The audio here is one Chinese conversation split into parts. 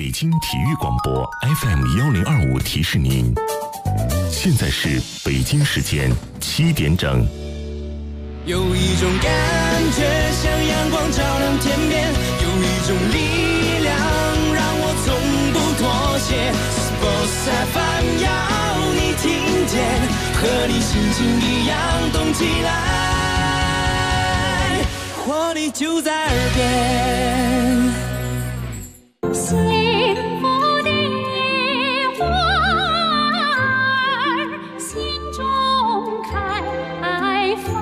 北京体育广播 FM1025提示您，现在是北京时间7点整。 有一种感觉像阳光照亮天边，有一种力量让我从不妥协。Sports FM 要你听见，和你心情一样动起来，活力就在耳边。 幸福的夜花儿心中开放，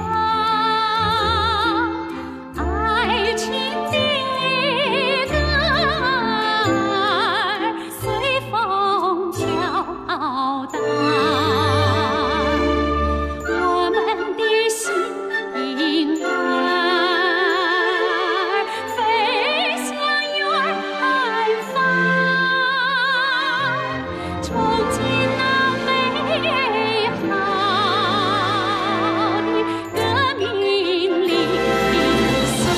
爱情的野歌儿随风飘荡，我们的心儿飞向远方，憧憬那美好的革命理想。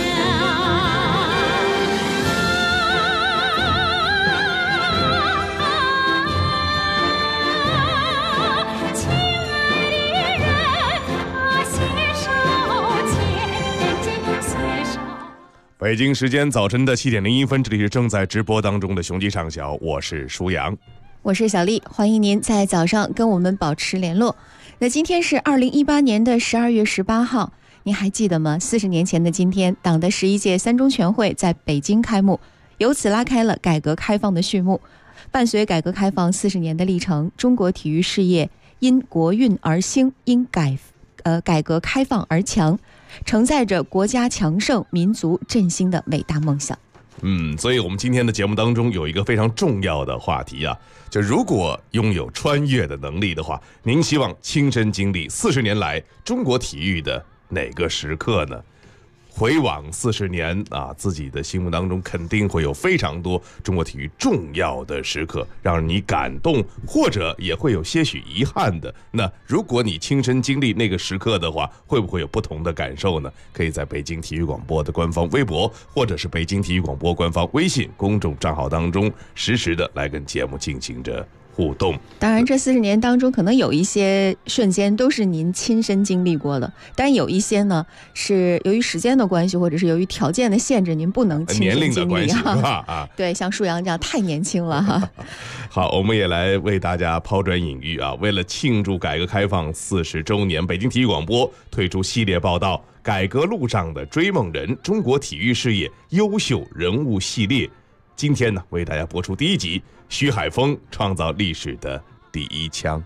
亲爱的人啊，携手前进，携手。 北京时间早晨的7点01分，这里是正在直播当中的雄鸡上小，我是舒阳。 我是小丽，欢迎您在早上跟我们保持联络。那今天是2018年的12月18号，您还记得吗？40年前的今天，党的11届三中全会在北京开幕，由此拉开了改革开放的序幕。伴随改革开放40年的历程，中国体育事业因国运而兴，因改革开放而强，承载着国家强盛、民族振兴的伟大梦想。 所以我们今天的节目当中有一个非常重要的话题啊，就如果拥有穿越的能力的话，您希望亲身经历40年来中国体育的哪个时刻呢？回往40年啊，自己的心目当中肯定会有非常多中国体育重要的时刻，让你感动，或者也会有些许遗憾的。那如果你亲身经历那个时刻的话，会不会有不同的感受呢？可以在北京体育广播的官方微博，或者是北京体育广播官方微信公众账号当中，实时的来跟节目进行着互动。 当然这40年当中可能有一些瞬间都是您亲身经历过的，但有一些呢是由于时间的关系，或者是由于条件的限制，您不能亲身经历。 年龄的关系是吧？ 对，像舒阳这样太年轻了哈。 好，我们也来为大家抛砖引玉啊！为了庆祝改革开放40周年，北京体育广播推出系列报道《改革路上的追梦人：中国体育事业优秀人物系列》。今天呢，为大家播出第1集，徐海峰创造历史的第1枪。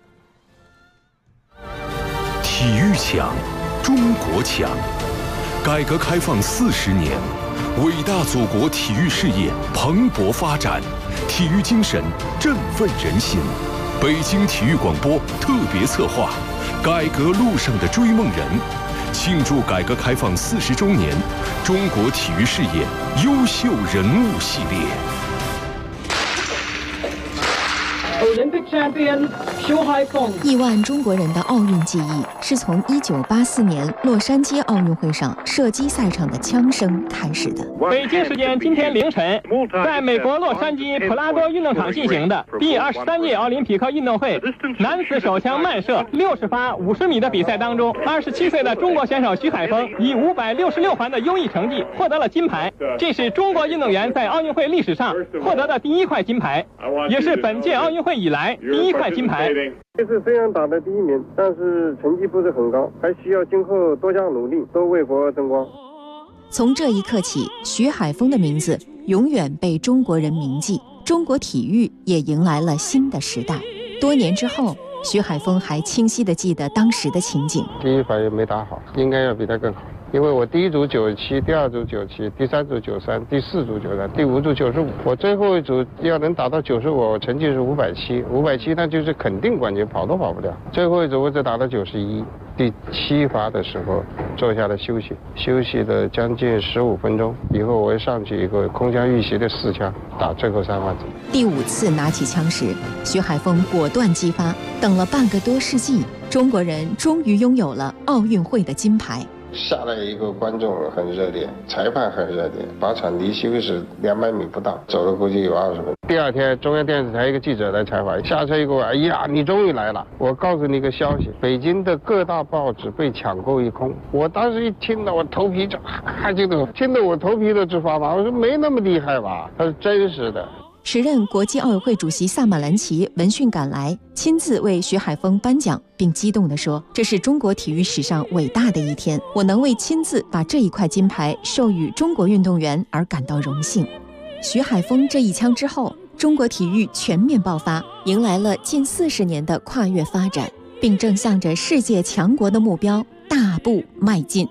体育强，中国强。改革开放40年，伟大祖国体育事业蓬勃发展，体育精神振奋人心。北京体育广播特别策划《改革路上的追梦人》，庆祝改革开放40周年，中国体育事业优秀人物系列。 Olympic champion 徐海峰。 亿万中国人的奥运记忆是从1984年洛杉矶奥运会上射击赛场的枪声开始的。 北京时间今天凌晨，在美国洛杉矶普拉多运动场进行的第23届奥林匹克运动会男子手枪慢射60发50米的比赛当中，27岁的中国选手徐海峰以566环的优异成绩获得了金牌，这是中国运动员在奥运会历史上获得的第1块金牌，也是本届奥运会以来第1块金牌。 这次虽然打的第1名，但是成绩不是很高，还需要今后多加努力，多为国争光。 从这一刻起，徐海峰的名字永远被中国人铭记，中国体育也迎来了新的时代。多年之后，徐海峰还清晰地记得当时的情景。 第1盘也没打好，应该要比他更好。因为我第1组97，第2组97，第3组93，第4组93，第5组95。我最后一组要能打到95，我成绩是570，570那就是肯定冠军，跑都跑不掉。最后一组我只打到91，第7发的时候坐下来休息了将近15分钟，以后我又上去一个空枪预习的4枪，打最后3发子。 第5次拿起枪时，徐海峰果断击发，等了半个多世纪，中国人终于拥有了奥运会的金牌。 下来一个观众很热烈，裁判很热烈，靶场离休息室200米不到，走了估计有20分。第二天，中央电视台一个记者来采访，下车一个，哎呀，你终于来了！我告诉你一个消息，北京的各大报纸被抢购一空。我当时一听到，我头皮就听得我头皮都直发麻。我说没那么厉害吧？他是真实的。 时任国际奥委会主席萨马兰奇闻讯赶来，亲自为徐海峰颁奖，并激动地说：“这是中国体育史上伟大的一天，我能为亲自把这一块金牌授予中国运动员而感到荣幸。”徐海峰这一枪之后，中国体育全面爆发，迎来了近40年的跨越发展，并正向着世界强国的目标大步迈进。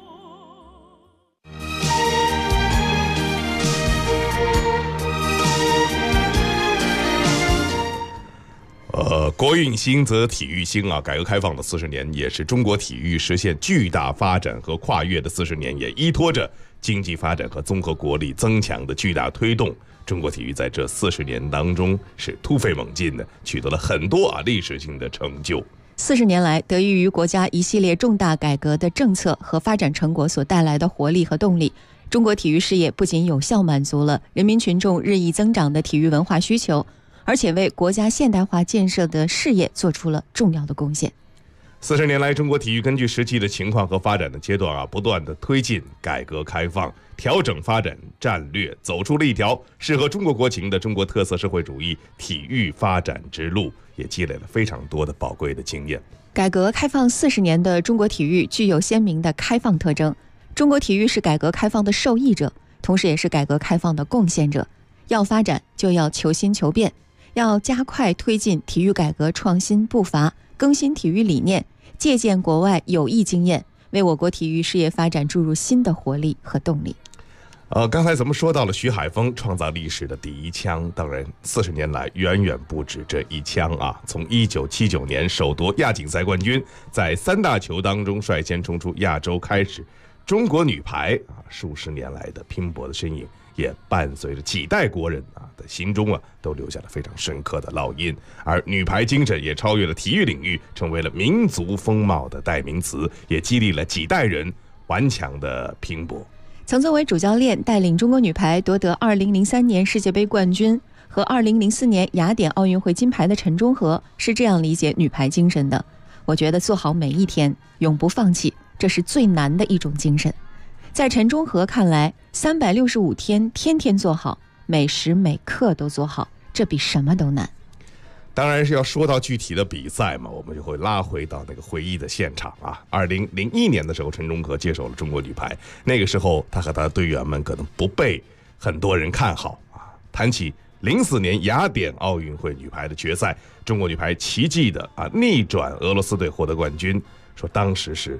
国运兴则体育兴啊！改革开放的40年，也是中国体育实现巨大发展和跨越的40年，也依托着经济发展和综合国力增强的巨大推动。中国体育在这40年当中是突飞猛进的，取得了很多历史性的成就。 40年来，得益于国家一系列重大改革的政策和发展成果所带来的活力和动力，中国体育事业不仅有效满足了人民群众日益增长的体育文化需求，而且为国家现代化建设的事业做出了重要的贡献。 40年来，中国体育根据实际的情况和发展的阶段不断的推进改革开放，调整发展战略，走出了一条适合中国国情的中国特色社会主义体育发展之路，也积累了非常多的宝贵的经验。 改革开放40年的中国体育具有鲜明的开放特征，中国体育是改革开放的受益者，同时也是改革开放的贡献者。要发展就要求新求变，要加快推进体育改革创新步伐，更新体育理念，借鉴国外有益经验，为我国体育事业发展注入新的活力和动力。 刚才咱们说到了徐海峰创造历史的第一枪，当然40年来远远不止这一枪啊！从1979年首夺亚锦赛冠军，在3大球当中率先冲出亚洲开始，中国女排数十年来的拼搏的身影，也伴随着几代国人的心中都留下了非常深刻的烙印。而女排精神也超越了体育领域，成为了民族风貌的代名词，也激励了几代人顽强的拼搏。 曾作为主教练带领中国女排夺得2003年世界杯冠军和2004年雅典奥运会金牌的陈忠和是这样理解女排精神的：我觉得做好每一天，永不放弃，这是最难的一种精神。在陈忠和看来，365天天天做好，每时每刻都做好，这比什么都难。 当然是要说到具体的比赛嘛，我们就会拉回到那个会议的现场2001年的时候，陈忠和接手了中国女排，那个时候他和他的队员们可能不被很多人看好谈起04年雅典奥运会女排的决赛，中国女排奇迹的逆转俄罗斯队获得冠军，说当时是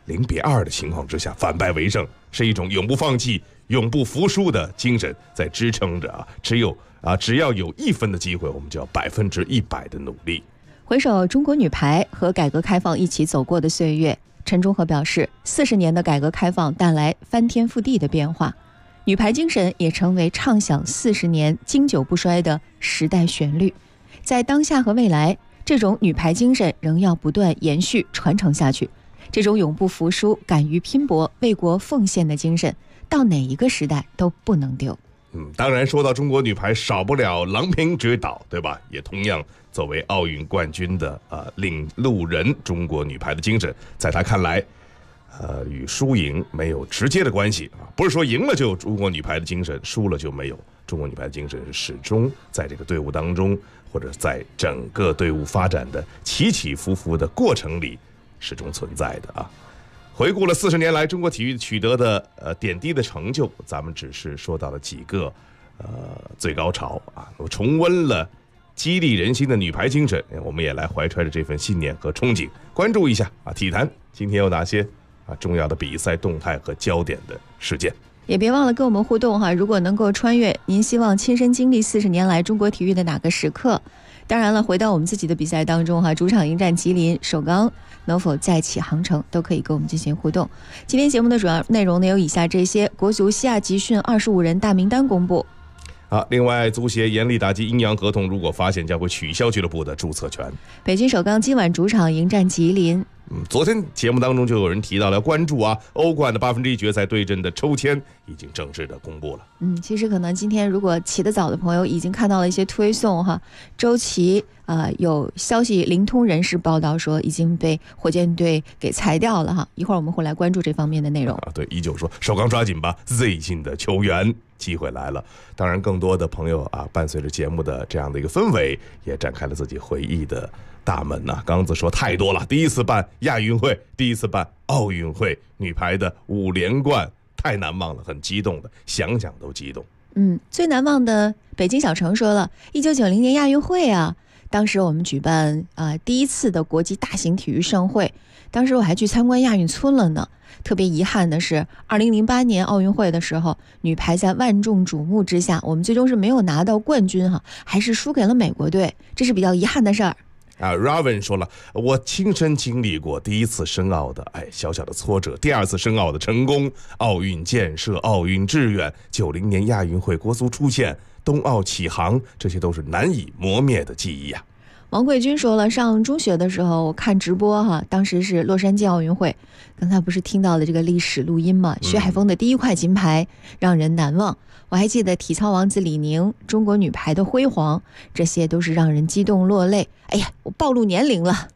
0-2的情况之下反败为胜，是一种永不放弃、永不服输的精神在支撑着只要有1分的机会，我们就要100%的努力。 回首中国女排和改革开放一起走过的岁月，陈忠和表示，40年的改革开放带来翻天覆地的变化，女排精神也成为畅想40年经久不衰的时代旋律。在当下和未来，这种女排精神仍要不断延续传承下去，这种永不服输、敢于拼搏、为国奉献的精神，到哪一个时代都不能丢。 当然说到中国女排，少不了郎平指导，对吧？也同样作为奥运冠军的领路人，中国女排的精神，在他看来，与输赢没有直接的关系不是说赢了就有中国女排的精神，输了就没有。中国女排的精神是始终在这个队伍当中，或者在整个队伍发展的起起伏伏的过程里始终存在的回顾了40年来中国体育取得的点滴的成就，咱们只是说到了几个最高潮重温了激励人心的女排精神，我们也来怀揣着这份信念和憧憬，关注一下体坛今天有哪些重要的比赛动态和焦点的事件。 也别忘了跟我们互动如果能够穿越，您希望亲身经历40年来中国体育的哪个时刻？当然了，回到我们自己的比赛当中主场迎战吉林，首钢能否再起航程，都可以跟我们进行互动。今天节目的主要内容呢有以下这些：国足西亚集训25人大名单公布。 另外，足协严厉打击阴阳合同，如果发现将会取消俱乐部的注册权。 北京首钢今晚主场迎战吉林， 昨天节目当中就有人提到了关注啊，欧冠的1/8决赛对阵的抽签已经正式的公布了。 其实可能今天如果起得早的朋友已经看到了一些推送哈，周琦有消息灵通人士报道说已经被火箭队给裁掉了哈，一会儿我们会来关注这方面的内容。 对，依旧说首钢抓紧吧 ，Z 进的球员机会来了。当然，更多的朋友啊，伴随着节目的这样的一个氛围，也展开了自己回忆的大门呐。刚子说太多了，第一次办亚运会，第一次办奥运会，女排的5连冠太难忘了，很激动的，想想都激动。 最难忘的北京小城说了，1990年亚运会啊，当时我们举办第一次的国际大型体育盛会，当时我还去参观亚运村了呢。特别遗憾的是，2008年奥运会的时候，女排在万众瞩目之下，我们最终是没有拿到冠军哈，还是输给了美国队，这是比较遗憾的事儿。 Raven 说了，我亲身经历过第一次申奥的小小的挫折，第二次申奥的成功，奥运建设、奥运志愿，90年亚运会国足出现，冬奥启航，这些都是难以磨灭的记忆啊。 王贵军说了，上中学的时候我看直播哈，当时是洛杉矶奥运会，刚才不是听到了这个历史录音嘛？徐海峰的第一块金牌让人难忘。我还记得体操王子李宁，中国女排的辉煌，这些都是让人激动落泪。哎呀，我暴露年龄了。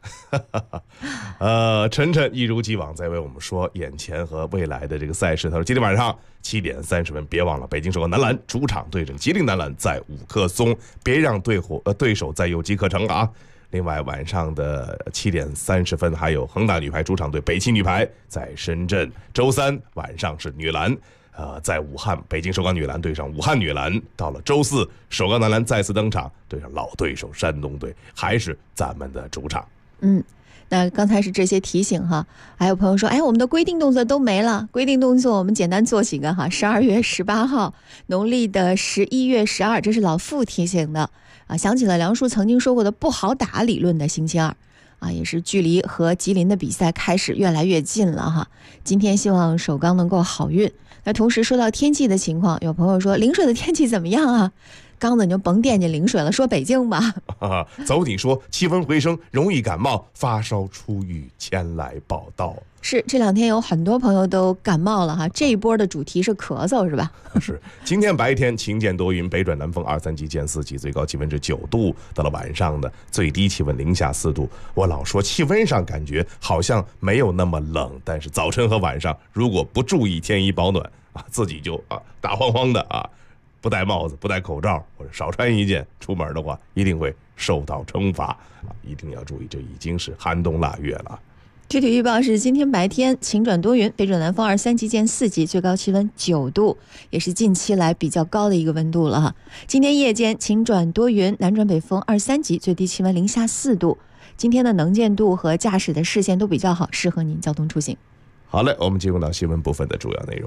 晨晨一如既往在为我们说眼前和未来的这个赛事。他说今天晚上7点30分，别忘了北京首钢男篮主场对阵吉林男篮，在五棵松，别让对手再有机可乘啊。另外晚上的7点30分，还有恒大女排主场对北汽女排在深圳。周三晚上是女篮。在武汉，北京首钢女篮对上武汉女篮。到了周四，首钢男篮再次登场，对上老对手山东队，还是咱们的主场。 那刚才是这些提醒哈，还有朋友说，我们的规定动作都没了。规定动作我们简单做几个哈。12月18号，农历的11月12，这是老傅提醒的啊，想起了梁叔曾经说过的不好打理论的星期二。也是距离和吉林的比赛开始越来越近了哈。今天希望首钢能够好运。那同时说到天气的情况，有朋友说陵水的天气怎么样啊？刚子你就甭惦记陵水了，说北京吧。 走你说气温回升，容易感冒发烧出狱，前来报道。 是这2天有很多朋友都感冒了哈，这一波的主题是咳嗽是吧？ 是，今天白天晴间多云，北转南风2、3级见4级，最高气温是9度。到了晚上呢，最低气温零下4度。我老说气温上感觉好像没有那么冷，但是早晨和晚上如果不注意添衣保暖自己就大慌慌的不戴帽子、不戴口罩或者少穿一件出门的话，一定会受到惩罚一定要注意，这已经是寒冬腊月了。 具体预报是今天白天晴转多云，北转南风2、3级见4级，最高气温9度，也是近期来比较高的一个温度了哈。今天夜间晴转多云，南转北风2、3级，最低气温零下4度。今天的能见度和驾驶的视线都比较好，适合您交通出行。 好嘞，我们进入到新闻部分的主要内容。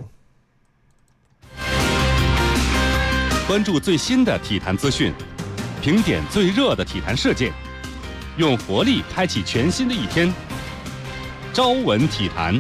关注最新的体坛资讯，评点最热的体坛事件，用活力开启全新的一天。朝闻体坛。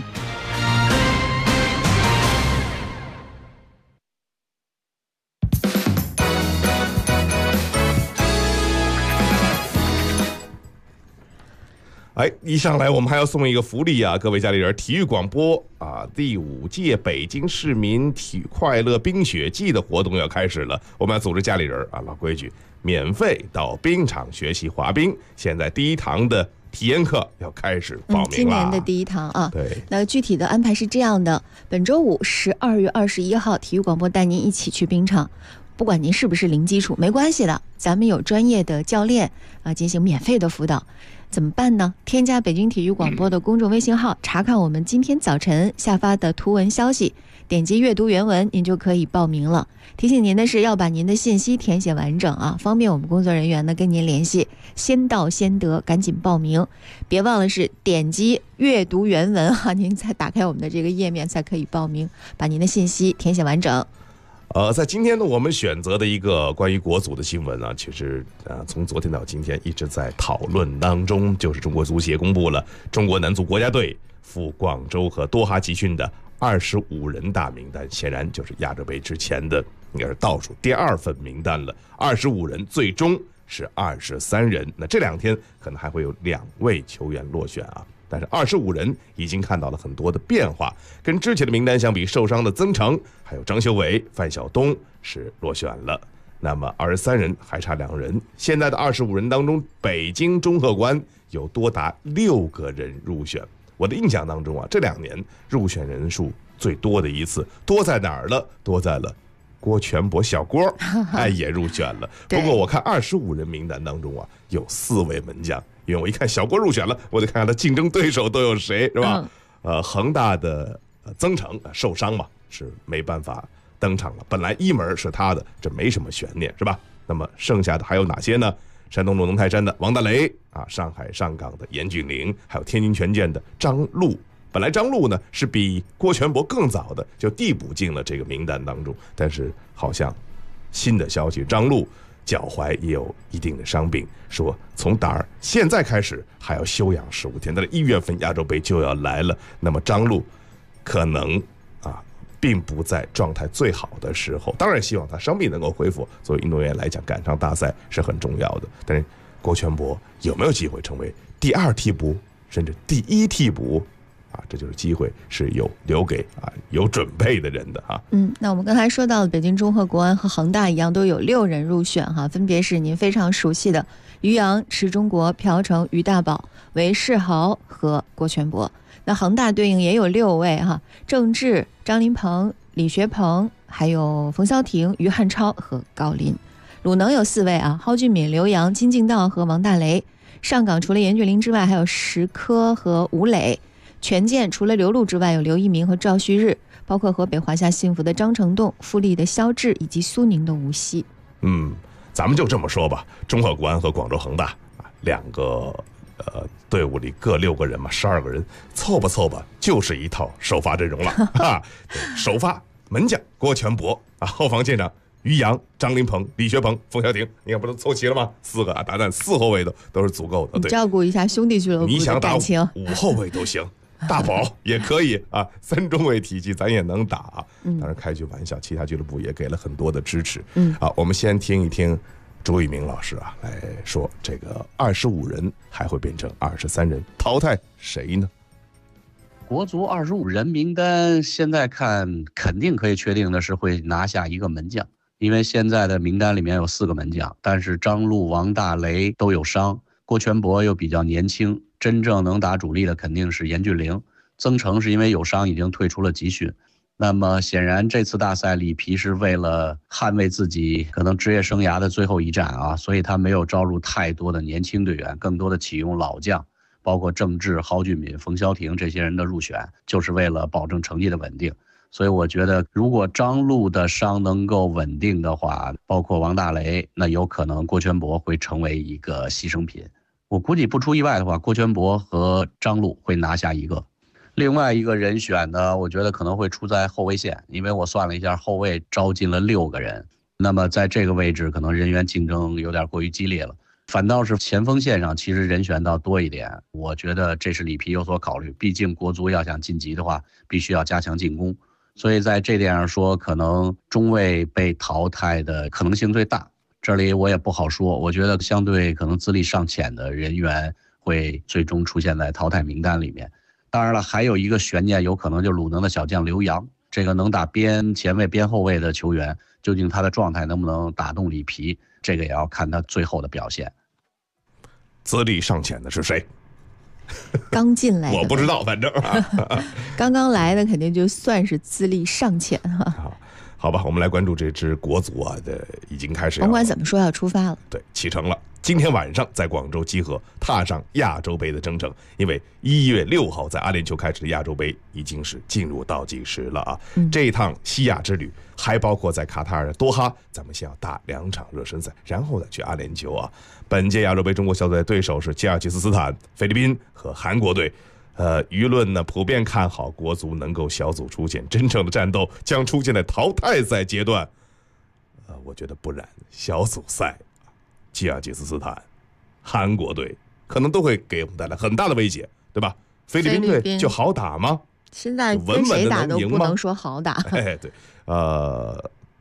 一上来我们还要送一个福利各位家里人，体育广播第5届北京市民体育快乐冰雪季的活动要开始了。我们要组织家里人老规矩，免费到冰场学习滑冰。现在第1堂的体验课要开始报名了， 今年的第1堂对， 那具体的安排是这样的：本周五12月21号，体育广播带您一起去冰场。不管您是不是零基础，没关系的，咱们有专业的教练进行免费的辅导。怎么办呢？添加北京体育广播的公众微信号，查看我们今天早晨下发的图文消息，点击阅读原文，您就可以报名了。提醒您的是，要把您的信息填写完整方便我们工作人员呢跟您联系。先到先得，赶紧报名，别忘了是点击阅读原文您才打开我们的这个页面才可以报名，把您的信息填写完整。 在今天呢，我们选择的一个关于国足的新闻其实从昨天到今天一直在讨论当中，就是中国足协公布了中国男足国家队赴广州和多哈集训的25人大名单，显然就是亚洲杯之前的应该是倒数第2份名单了。25人最终是23人，那这2天可能还会有2位球员落选但是25人已经看到了很多的变化，跟之前的名单相比，受伤的曾诚还有张修伟、范晓东是落选了。那么23人还差2人，现在的25人当中，北京中赫馆有多达6个人入选。我的印象当中啊，这2年入选人数最多的一次，多在哪儿了？多在了郭全博小郭，也入选了。不过我看25人名单当中啊，有4位门将，因为我一看小郭入选了，我就看看他竞争对手都有谁，是吧？恒大的曾诚受伤嘛，是没办法登场了。本来1门是他的，这没什么悬念，是吧？那么剩下的还有哪些呢？山东鲁能泰山的王大雷啊，上海上港的严俊凌，还有天津权健的张路。本来张路呢是比郭全博更早的就递补进了这个名单当中，但是好像新的消息，张路脚踝也有一定的伤病，说从现在开始还要休养15天，但是1月份亚洲杯就要来了，那么张路可能并不在状态最好的时候，当然希望他伤病能够恢复。作为运动员来讲，赶上大赛是很重要的。但是郭全博有没有机会成为第2替补，甚至第1替补？这就是机会是有留给有准备的人的哈。 那我们刚才说到的北京中赫国安和恒大一样，都有6人入选哈，分别是您非常熟悉的于洋、池忠国、朴成、于大宝、韦世豪和郭全博。那恒大对应也有6位哈，郑智、张琳芃、李学鹏，还有冯潇霆、于汉超和高林。鲁能有4位蒿俊闵、刘洋、金敬道和王大雷。上港除了严俊凌之外，还有石科和吴磊。权健除了刘璐之外，有刘一鸣和赵旭日，包括河北华夏幸福的张成栋、富力的肖智以及苏宁的吴曦。 咱们就这么说吧，中赫国安和广州恒大2个队伍里各6个人嘛，12个人凑吧就是一套首发阵容了首发门将郭全博后防线上于洋、张琳芃、李学鹏、冯潇霆，你看不都凑齐了吗？4个打蛋4后卫都是足够的。 你照顾一下兄弟俱乐部的感情， 你想打5后卫都行。大宝也可以3中卫体系咱也能打。当然开句玩笑，其他俱乐部也给了很多的支持。我们先听一听朱一鸣老师来说，这个25人还会变成23人，淘汰谁呢？ 国足25人名单现在看肯定可以确定的是会拿下1个门将，因为现在的名单里面有4个门将，但是张路、王大雷都有伤，郭全博又比较年轻，真正能打主力的肯定是严俊凌。曾诚是因为有伤已经退出了集训。那么显然这次大赛里皮是为了捍卫自己可能职业生涯的最后一战所以他没有招入太多的年轻队员，更多的启用老将，包括郑智、蒿俊闵、冯潇霆这些人的入选，就是为了保证成绩的稳定。所以我觉得如果张路的伤能够稳定的话，包括王大雷，那有可能郭全博会成为一个牺牲品。我估计不出意外的话，郭全博和张路会拿下1个。另外一个人选呢，我觉得可能会出在后卫线，因为我算了一下，后卫招进了6个人，那么在这个位置可能人员竞争有点过于激烈了。反倒是前锋线上其实人选倒多一点，我觉得这是里皮有所考虑，毕竟国足要想晋级的话，必须要加强进攻，所以在这点上说，可能中卫被淘汰的可能性最大。这里我也不好说，我觉得相对可能资历尚浅的人员会最终出现在淘汰名单里面。当然了，还有一个悬念，有可能就是鲁能的小将刘洋，这个能打边前卫边后卫的球员，究竟他的状态能不能打动里皮，这个也要看他最后的表现。 资历尚浅的是谁？ 刚进来的我不知道，反正刚刚来的肯定就算是资历尚浅好吧，我们来关注这支国足已经开始， 甭管怎么说要出发了， 对，启程了。今天晚上在广州集合，踏上亚洲杯的征程。因为1月6号在阿联酋开始的亚洲杯已经是进入倒计时了这一趟西亚之旅还包括在卡塔尔的多哈，咱们先要打2场热身赛，然后再去阿联酋本届亚洲杯中国小组赛对手是吉尔吉斯斯坦、菲律宾和韩国队。舆论呢普遍看好国足能够小组出线，真正的战斗将出现在淘汰赛阶段。我觉得不然，小组赛吉尔吉斯斯坦、韩国队可能都会给我们带来很大的威胁，对吧？菲律宾队就好打吗？ 现在跟谁打都不能说好打。 对，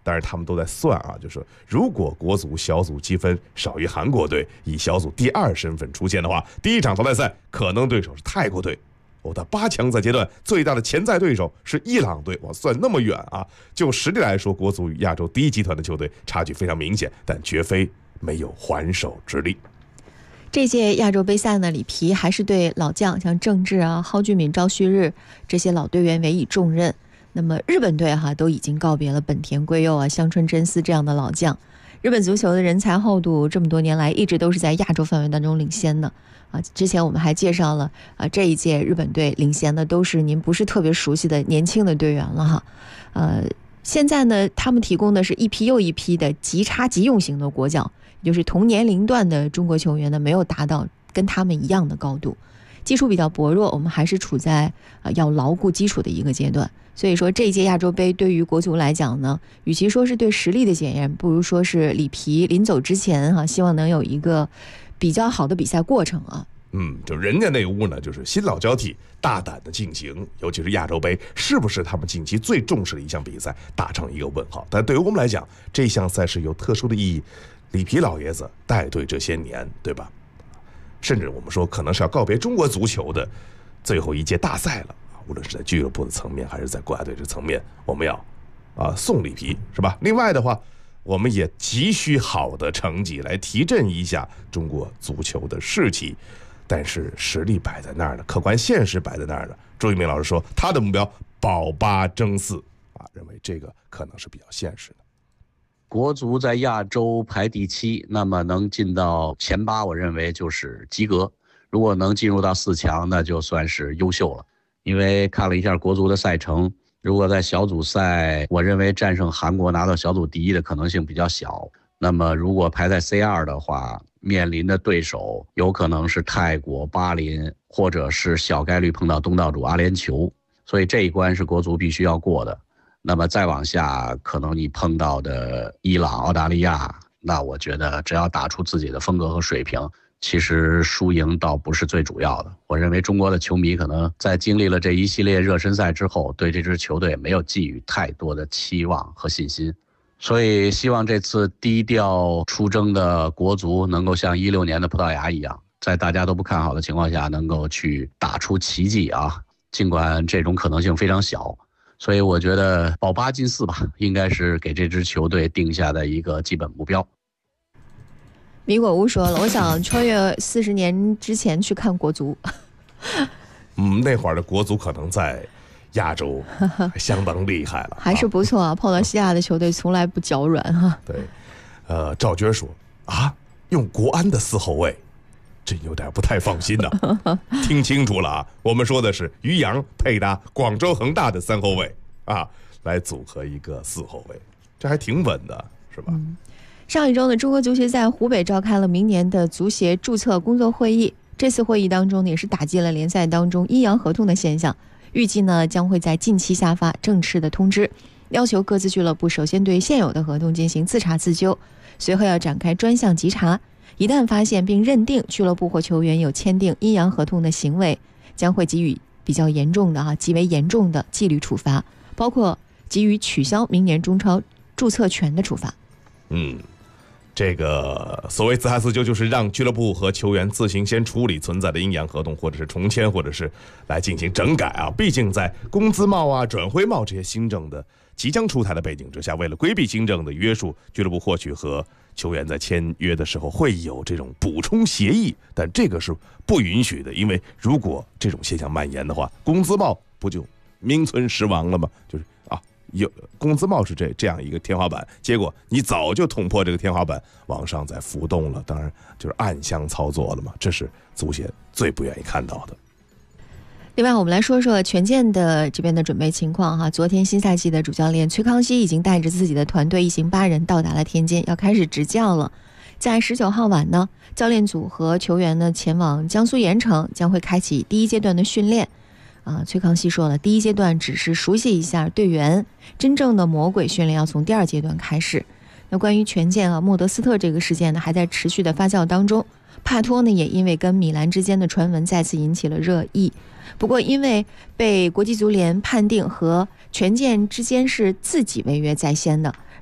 但是他们都在算啊，就是如果国足小组积分少于韩国队，以小组第2身份出现的话，第一场淘汰赛可能对手是泰国队。的8强赛阶段最大的潜在对手是伊朗队，哇，算那么远啊！就实力来说，国足与亚洲第一集团的球队差距非常明显，但绝非没有还手之力。 这届亚洲杯赛呢，里皮还是对老将像郑智啊、蒿俊闵、赵旭日这些老队员委以重任。那么日本队都已经告别了本田圭佑啊、香川真司这样的老将。日本足球的人才厚度这么多年来一直都是在亚洲范围当中领先的啊。之前我们还介绍了这一届日本队领先的都是您不是特别熟悉的年轻的队员了哈。现在呢，他们提供的是一批又一批的极差急用型的国脚，也就是同年龄段的中国球员呢没有达到跟他们一样的高度，基础比较薄弱，我们还是处在要牢固基础的一个阶段。所以说这一届亚洲杯对于国足来讲呢，与其说是对实力的检验，不如说是里皮临走之前希望能有一个比较好的比赛过程啊。 就人家那屋呢，就是新老交替，大胆的进行，尤其是亚洲杯，是不是他们近期最重视的一项比赛，打上一个问号。但对于我们来讲，这项赛事有特殊的意义，里皮老爷子带队这些年，对吧？甚至我们说可能是要告别中国足球的最后一届大赛了。无论是在俱乐部的层面还是在国家队的层面，我们要送里皮，是吧？另外的话，我们也急需好的成绩来提振一下中国足球的士气。但是实力摆在那儿呢，客观现实摆在那儿呢。周渝民老师说，他的目标保8争4认为这个可能是比较现实的。 国足在亚洲排第7，那么能进到前8，我认为就是及格。如果能进入到4强，那就算是优秀了。因为看了一下国足的赛程，如果在小组赛，我认为战胜韩国拿到小组第1的可能性比较小。那么如果排在 C2 的话，面临的对手有可能是泰国、巴林，或者是小概率碰到东道主阿联酋，所以这一关是国足必须要过的。那么再往下，可能你碰到的伊朗、澳大利亚，那我觉得只要打出自己的风格和水平，其实输赢倒不是最主要的。我认为中国的球迷可能在经历了这一系列热身赛之后，对这支球队没有寄予太多的期望和信心，所以希望这次低调出征的国足能够像16年的葡萄牙一样，在大家都不看好的情况下能够去打出奇迹啊！尽管这种可能性非常小，所以我觉得保8进4吧，应该是给这支球队定下的一个基本目标。 米果屋说了，我想穿越40年之前去看国足。 那会儿的国足可能在亚洲相当厉害了， 还是不错啊。碰到西亚的球队从来不脚软哈。 对，赵娟说用国安的4后卫，真有点不太放心呢。听清楚了啊，我们说的是于洋配搭广州恒大的3后卫来组合一个4后卫，这还挺稳的，是吧？ 上一周呢，中国足协在湖北召开了明年的足协注册工作会议。这次会议当中呢，也是打击了联赛当中阴阳合同的现象。预计呢，将会在近期下发正式的通知，要求各自俱乐部首先对现有的合同进行自查自纠，随后要展开专项稽查。一旦发现并认定俱乐部或球员有签订阴阳合同的行为，将会给予比较严重的极为严重的纪律处罚，包括给予取消明年中超注册权的处罚。 这个所谓自查自纠，就是让俱乐部和球员自行先处理存在的阴阳合同，或者是重签，或者是来进行整改啊。毕竟在工资帽转会帽这些新政的即将出台的背景之下，为了规避新政的约束，俱乐部或许和球员在签约的时候会有这种补充协议，但这个是不允许的，因为如果这种现象蔓延的话，工资帽不就名存实亡了吗？就是有工资帽是这样一个天花板，结果你早就捅破这个天花板，往上再浮动了，当然就是暗箱操作了嘛，这是足协最不愿意看到的。 另外我们来说说权健的这边的准备情况哈。昨天新赛季的主教练崔康熙已经带着自己的团队一行8人到达了天津，要开始执教了。在19号晚呢，教练组和球员呢前往江苏盐城，将会开启第1阶段的训练。崔康熙说了，第1阶段只是熟悉一下队员，真正的魔鬼训练要从第2阶段开始。那关于权健莫德斯特这个事件呢，还在持续的发酵当中。帕托呢，也因为跟米兰之间的传闻再次引起了热议。不过因为被国际足联判定和权健之间是自己违约在先的，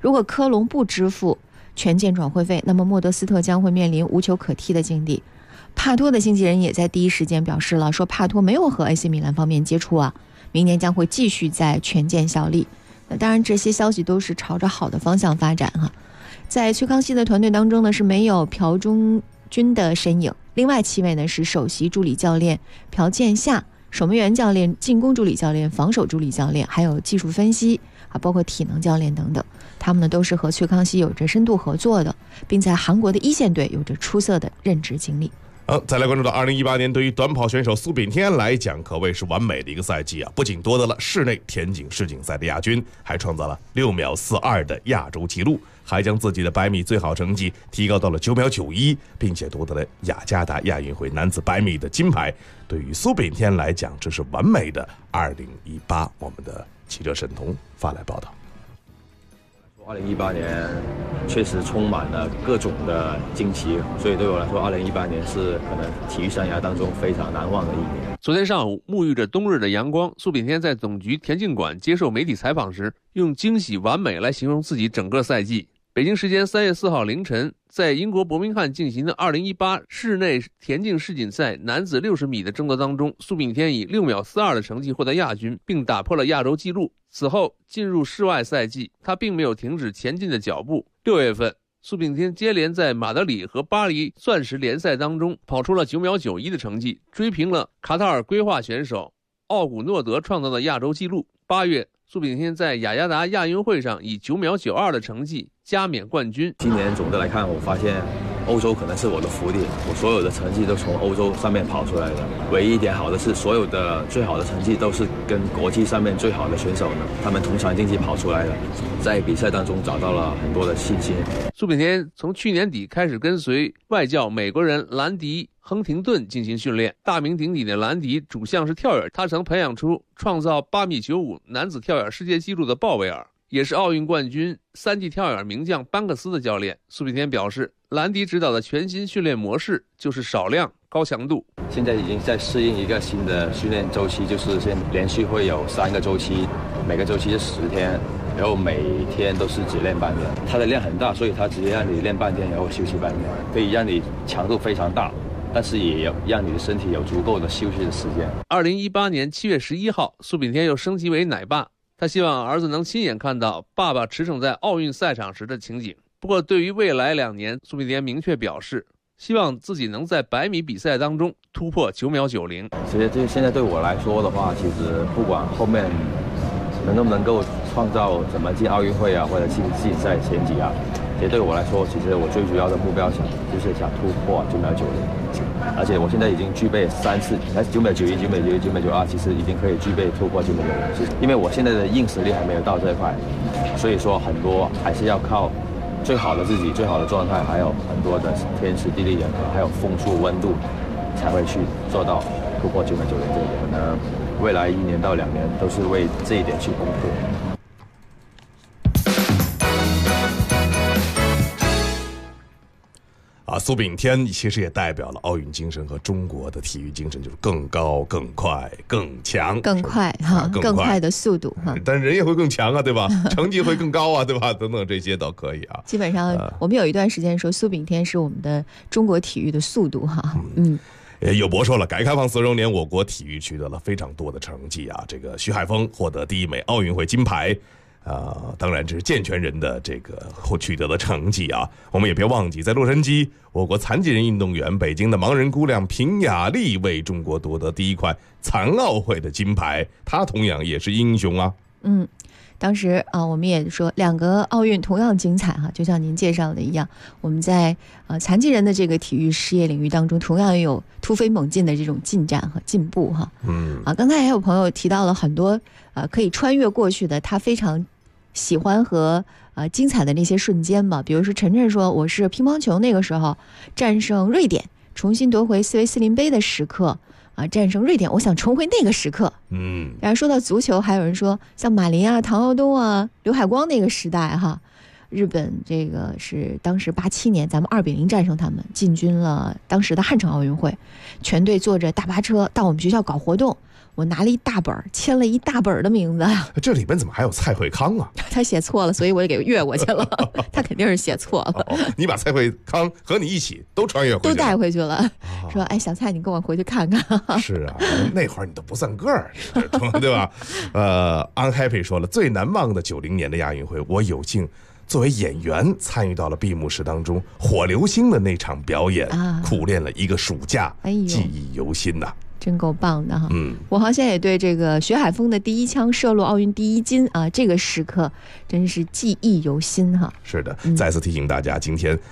如果科隆不支付全件转会费，那么莫德斯特将会面临无球可踢的境地。帕托的经纪人也在第一时间表示了，说帕托没有和 AC 米兰方面接触啊，明年将会继续在全健效力。那当然这些消息都是朝着好的方向发展哈。在崔康熙的团队当中呢，是没有朴忠君的身影，另外7位呢是首席助理教练朴建夏、守门员教练、进攻助理教练、防守助理教练，还有技术分析啊，包括体能教练等等。他们呢都是和崔康熙有着深度合作的，并在韩国的一线队有着出色的任职经历。 再来关注到2018年，对于短跑选手苏炳添来讲，可谓是完美的一个赛季啊！不仅夺得了室内田径世锦赛的亚军，还创造了6秒42的亚洲纪录，还将自己的100米最好成绩提高到了9秒91，并且夺得了雅加达亚运会男子100米的金牌。对于苏炳添来讲，这是完美的2018。我们的记者沈彤发来报道。 2018年确实充满了各种的惊奇，所以对我来说2018年是可能体育生涯当中非常难忘的一年。 昨天上午，沐浴着冬日的阳光，苏炳添在总局田径馆接受媒体采访时，用惊喜完美来形容自己整个赛季。北京时间3月4号凌晨，在英国伯明翰进行的2018室内田径世锦赛男子60米的争夺当中，苏炳添以6秒42的成绩获得亚军，并打破了亚洲纪录。此后进入室外赛季，他并没有停止前进的脚步。6月份，苏炳添接连在马德里和巴黎钻石联赛当中跑出了9秒91的成绩，追平了卡塔尔规划选手奥古诺德创造的亚洲纪录。8月，苏炳添在雅加达亚运会上以9秒92的成绩加冕冠军。 今年总的来看，我发现欧洲可能是我的福地，我所有的成绩都从欧洲上面跑出来的。唯一一点好的是，所有的最好的成绩都是跟国际上面最好的选手呢，他们同场竞技跑出来的，在比赛当中找到了很多的信心。 苏炳添从去年底开始跟随外教美国人兰迪·亨廷顿进行训练。大名鼎鼎的兰迪主项是跳远，他曾培养出创造8米95男子跳远世界纪录的鲍威尔，也是奥运冠军3级跳远名将班克斯的教练。苏炳添表示，兰迪指导的全新训练模式就是少量高强度。 现在已经在适应一个新的训练周期，就是先连续会有3个周期，每个周期是10天，然后每天都是只练半天。它的量很大，所以它直接让你练半天，然后休息半天，可以让你强度非常大，但是也让你的身体有足够的休息的时间。 2018年7月11号，苏炳添又升级为奶爸，他希望儿子能亲眼看到爸爸驰骋在奥运赛场时的情景。不过对于未来2年，苏炳添明确表示，希望自己能在100米比赛当中突破9秒90。 其实这现在对我来说的话，其实不管后面能不能够创造怎么进奥运会啊，或者进世锦赛前几啊，其实对我来说，其实我最主要的目标就是想突破9秒90。而且我现在已经具备3次，还是9秒91、9秒91、9秒92，其实已经可以具备突破9秒90。因为我现在的硬实力还没有到这一块，所以说很多还是要靠最好的自己、最好的状态，还有很多的天时地利人和，还有风速温度，才会去做到突破9秒90这一点。可能未来1年到2年都是为这一点去攻克。 苏炳添其实也代表了奥运精神和中国的体育精神，就是更高、更快、更强、 更快哈，更快的速度哈。 但人也会更强啊，对吧？成绩会更高啊，对吧？等等这些都可以啊。 基本上，我们有一段时间说苏炳添是我们的中国体育的速度哈。 有博说了，改革开放40周年，我国体育取得了非常多的成绩啊。这个徐海峰获得第1枚奥运会金牌。当然这是健全人的这个取得的成绩啊。我们也别忘记，在洛杉矶，我国残疾人运动员北京的盲人姑娘平雅丽为中国夺得第1块残奥会的金牌，她同样也是英雄啊。 当时我们也说2个奥运同样精彩哈，就像您介绍的一样，我们在残疾人的这个体育事业领域当中，同样有突飞猛进的这种进展和进步哈。刚才还有朋友提到了很多可以穿越过去的他非常喜欢和精彩的那些瞬间嘛。比如说晨晨说，我是乒乓球那个时候战胜瑞典，重新夺回斯维斯林杯的时刻战胜瑞典，我想重回那个时刻。然后说到足球，还有人说像马林啊、唐奥东啊、刘海光那个时代哈，日本这个是当时87年咱们2-0战胜他们，进军了当时的汉城奥运会，全队坐着大巴车到我们学校搞活动， 我拿了一大本，签了一大本的名字。 这里边怎么还有蔡慧康啊？ 他写错了，所以我就给越过去了。他肯定是写错了。 你把蔡慧康和你一起都穿越回去了， 都带回去了。说哎，小蔡，你跟我回去看看。 是啊，那会儿你都不算个儿，对吧？Unhappy 说了，最难忘的90年的亚运会，我有幸作为演员参与到了闭幕式当中，火流星的那场表演，苦练了一个暑假，记忆犹新呐。 真够棒的哈！我好像也对这个徐海峰的第一枪射入奥运第一金啊，这个时刻真是记忆犹新哈。 是的，再次提醒大家，今天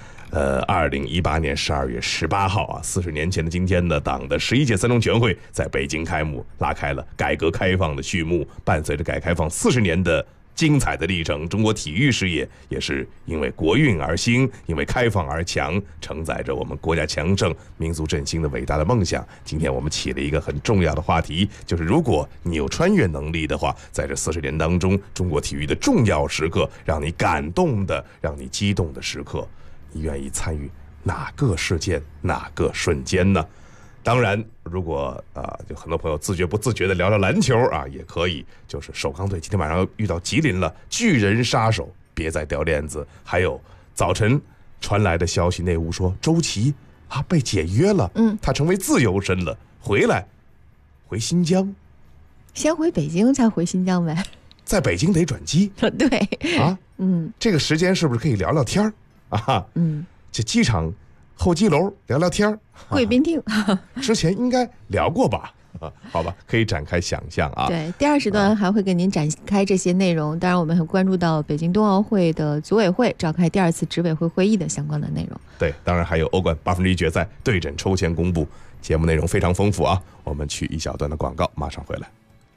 ，2018年12月18号啊，40年前的今天呢，党的11届三中全会在北京开幕，拉开了改革开放的序幕。伴随着改革开放40年的精彩的历程，中国体育事业也是因为国运而兴，因为开放而强，承载着我们国家强盛、民族振兴的伟大的梦想。今天我们起了一个很重要的话题，就是如果你有穿越能力的话，在这40年当中，中国体育的重要时刻，让你感动的、让你激动的时刻，你愿意参与哪个事件、哪个瞬间呢？当然，如果就很多朋友自觉不自觉的聊聊篮球啊，也可以。就是首钢队今天晚上遇到吉林了，巨人杀手，别再掉链子。还有早晨传来的消息，内务说周琦被解约了，他成为自由身了，回新疆， 先回北京再回新疆呗， 在北京得转机。 对啊，这个时间是不是可以聊聊天啊？这机场候机楼聊聊天， 贵宾厅之前应该聊过吧？好吧，可以展开想象啊。 对，第二时段还会给您展开这些内容。当然，我们很关注到北京冬奥会的组委会召开第2次执委会会议的相关的内容。 对，当然还有欧冠1/8决赛对阵抽签公布，节目内容非常丰富啊。我们去一小段的广告，马上回来。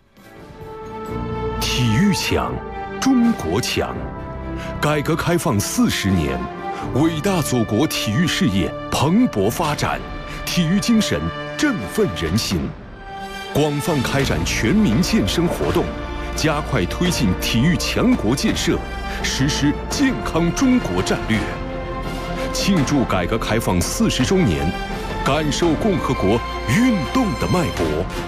体育强，中国强。改革开放40年，伟大祖国体育事业蓬勃发展，体育精神振奋人心。广泛开展全民健身活动，加快推进体育强国建设，实施健康中国战略。庆祝改革开放40周年，感受共和国运动的脉搏。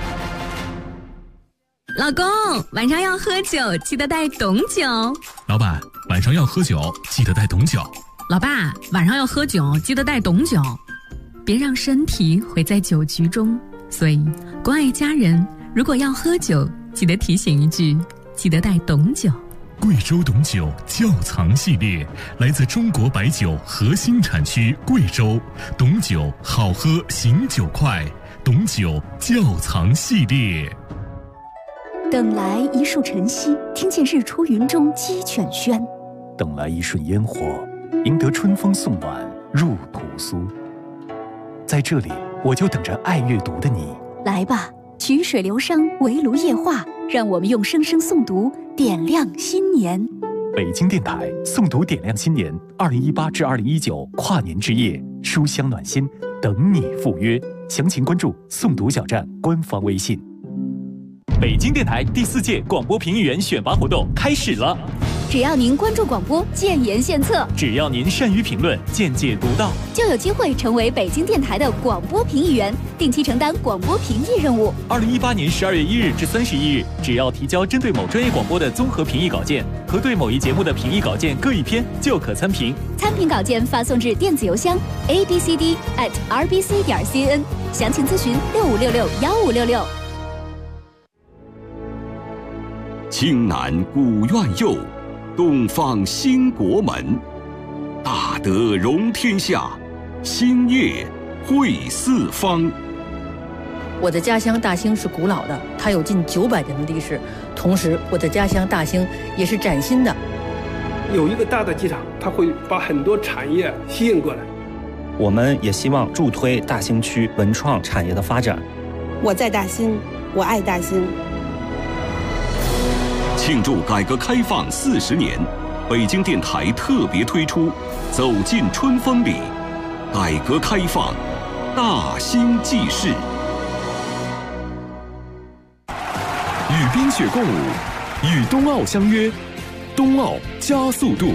老公，晚上要喝酒，记得带董酒。 老板，晚上要喝酒，记得带董酒。 老爸，晚上要喝酒，记得带董酒。别让身体毁在酒局中。所以，关爱家人，如果要喝酒，记得提醒一句，记得带董酒。 贵州董酒窖藏系列，来自中国白酒核心产区贵州，董酒好喝，醒酒快，董酒窖藏系列。 等来一树晨曦，听见日出云中鸡犬喧； 等来一瞬烟火，赢得春风送暖入屠苏。在这里，我就等着爱阅读的你。 来吧，曲水流觞，围炉夜话，让我们用声声诵读点亮新年。 北京电台诵读点亮新年，2018至2019跨年之夜，书香暖心，等你赴约。详情关注诵读小站官方微信。北京电台第4届广播评议员选拔活动开始了。 只要您关注广播，建言献策； 只要您善于评论，见解独到， 就有机会成为北京电台的广播评议员，定期承担广播评议任务。 2018年12月1日至31日，只要提交针对某专业广播的综合评议稿件和对某一节目的评议稿件各1篇，就可参评。 参评稿件发送至电子邮箱 abcd@rbc.cn， 详情咨询65661566。 青南古院右，东方兴国门，大德容天下，兴业惠四方。 我的家乡大兴是古老的，它有近900年的历史。同时，我的家乡大兴也是崭新的。 有一个大的机场，它会把很多产业吸引过来。 我们也希望助推大兴区文创产业的发展。 我在大兴，我爱大兴。 庆祝改革开放40年，北京电台特别推出《走进春风里》，改革开放大兴纪事。 与冰雪共舞，与冬奥相约，冬奥加速度。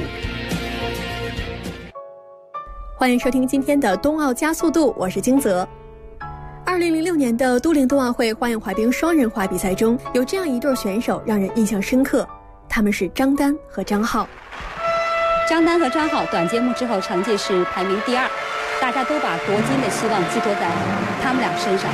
欢迎收听今天的冬奥加速度，我是金泽。 2006年的都灵冬奥会花样滑冰双人滑比赛中，有这样一对选手让人印象深刻，他们是张丹和张浩。 张丹和张浩短节目之后成绩是排名第2，大家都把夺金的希望寄托在他们俩身上。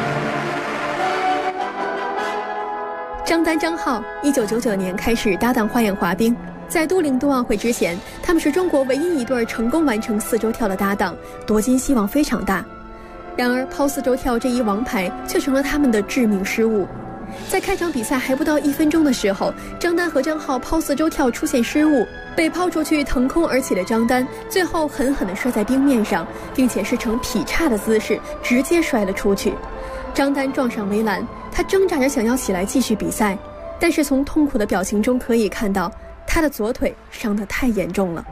张丹、张浩1999年开始搭档花样滑冰，在都灵冬奥会之前，他们是中国唯一一对成功完成4周跳的搭档，夺金希望非常大。然而抛4周跳这一王牌却成了他们的致命失误。在开场比赛还不到1分钟的时候，张丹和张浩抛4周跳出现失误，被抛出去腾空而起的张丹最后狠狠地摔在冰面上，并且是呈劈叉的姿势直接摔了出去。张丹撞上围栏，他挣扎着想要起来继续比赛，但是从痛苦的表情中可以看到，他的左腿伤得太严重了。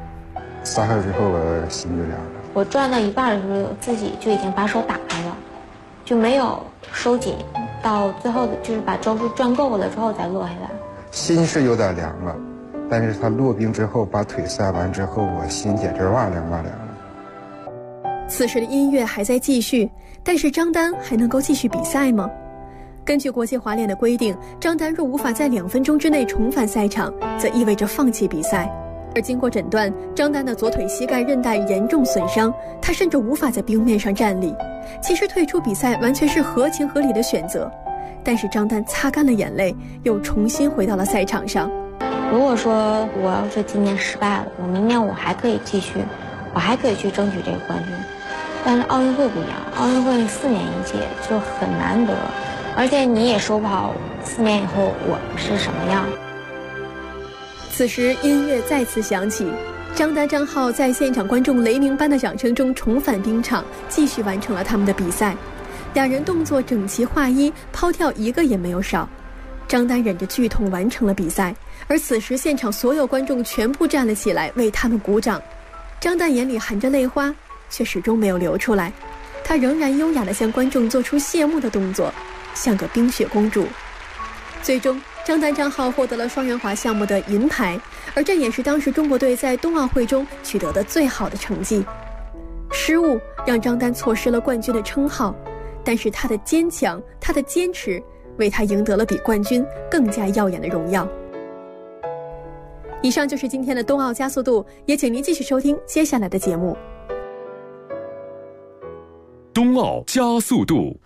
3下之后我心就凉了。 我转到一半的时候，自己就已经把手打开了，就没有收紧，到最后就是把周数转够了之后再落下来。 心是有点凉了，但是他落冰之后把腿塞完之后，我心简直哇凉哇凉了。 此时的音乐还在继续，但是张丹还能够继续比赛吗？根据国际滑联的规定，张丹若无法在2分钟之内重返赛场，则意味着放弃比赛。而经过诊断，张丹的左腿膝盖韧带严重损伤，他甚至无法在冰面上站立。其实退出比赛完全是合情合理的选择，但是张丹擦干了眼泪，又重新回到了赛场上。 如果说我要是今年失败了，我明年我还可以继续，我还可以去争取这个冠军。但是奥运会不一样，奥运会4年一届就很难得，而且你也说不好4年以后我是什么样。 此时音乐再次响起，张丹、张浩在现场观众雷鸣般的掌声中重返冰场，继续完成了他们的比赛。两人动作整齐划一，抛跳一个也没有少。张丹忍着剧痛完成了比赛，而此时现场所有观众全部站了起来为他们鼓掌。张丹眼里含着泪花，却始终没有流出来，她仍然优雅地向观众做出谢幕的动作，像个冰雪公主。最终张丹、张浩获得了双人滑项目的银牌，而这也是当时中国队在冬奥会中取得的最好的成绩。失误让张丹错失了冠军的称号，但是他的坚强，他的坚持，为他赢得了比冠军更加耀眼的荣耀。以上就是今天的冬奥加速度，也请您继续收听接下来的节目。 冬奥加速度。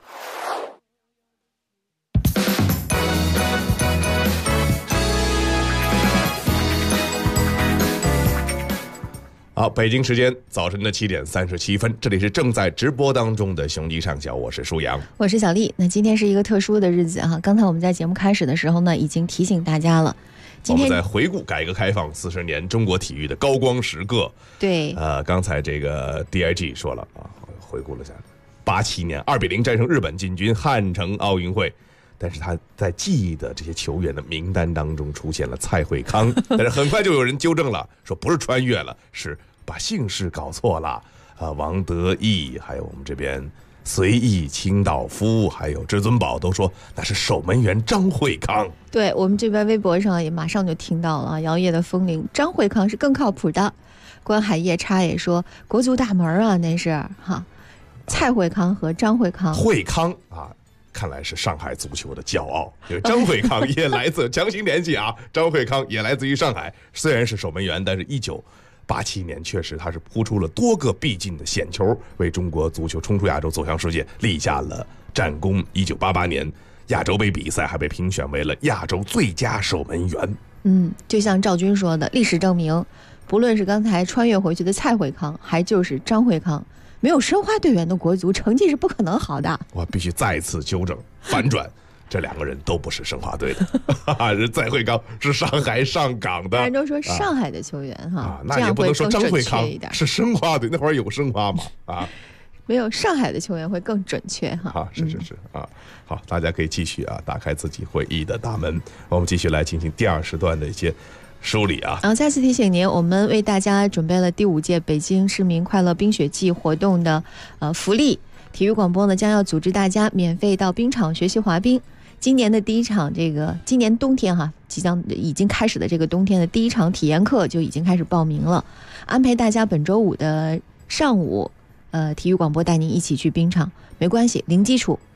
好，北京时间早晨的7点37分，这里是正在直播当中的雄鸡上校，我是舒阳， 我是小丽。那今天是一个特殊的日子哈，刚才我们在节目开始的时候呢，已经提醒大家了。 我们在回顾改革开放40年中国体育的高光时刻。 对， 刚才这个 DIG 说了啊，回顾了一下，87年2-0战胜日本进军汉城奥运会。但是他在记忆的这些球员的名单当中出现了蔡慧康，但是很快就有人纠正了，说不是穿越了，是把姓氏搞错了啊。王德义，还有我们这边随意清道夫，还有至尊宝都说那是守门员张慧康。 对，我们这边微博上也马上就听到了摇曳的风铃，张慧康是更靠谱的。观海夜叉也说国足大门啊，那是哈，蔡慧康和张慧康。 慧康啊，看来是上海足球的骄傲，因为张慧康也来自强行联系啊，张慧康也来自于上海，虽然是守门员，但是1987年确实他是扑出了多个必进的险球，为中国足球冲出亚洲走向世界立下了战功。1988年亚洲杯比赛还被评选为了亚洲最佳守门员。 就像赵军说的，历史证明，不论是刚才穿越回去的蔡慧康，还就是张慧康，没有申花队员的国足成绩是不可能好的。 我必须再次纠正反转，这2个人都不是申花队的，是蔡慧康是上海上港的。 人都说上海的球员哈， 那也不能说张慧康是申花队，那会儿有申花吗？ 没有，上海的球员会更准确哈。 是好，大家可以继续打开自己回忆的大门，我们继续来进行第2时段的一些梳理啊。 然后再次提醒您，我们为大家准备了第5届北京市民快乐冰雪季活动的福利。体育广播呢将要组织大家免费到冰场学习滑冰。今年的第一场今年冬天哈，已经开始的这个冬天的第1场体验课就已经开始报名了，安排大家本周5的上午，体育广播带您一起去冰场，没关系，零基础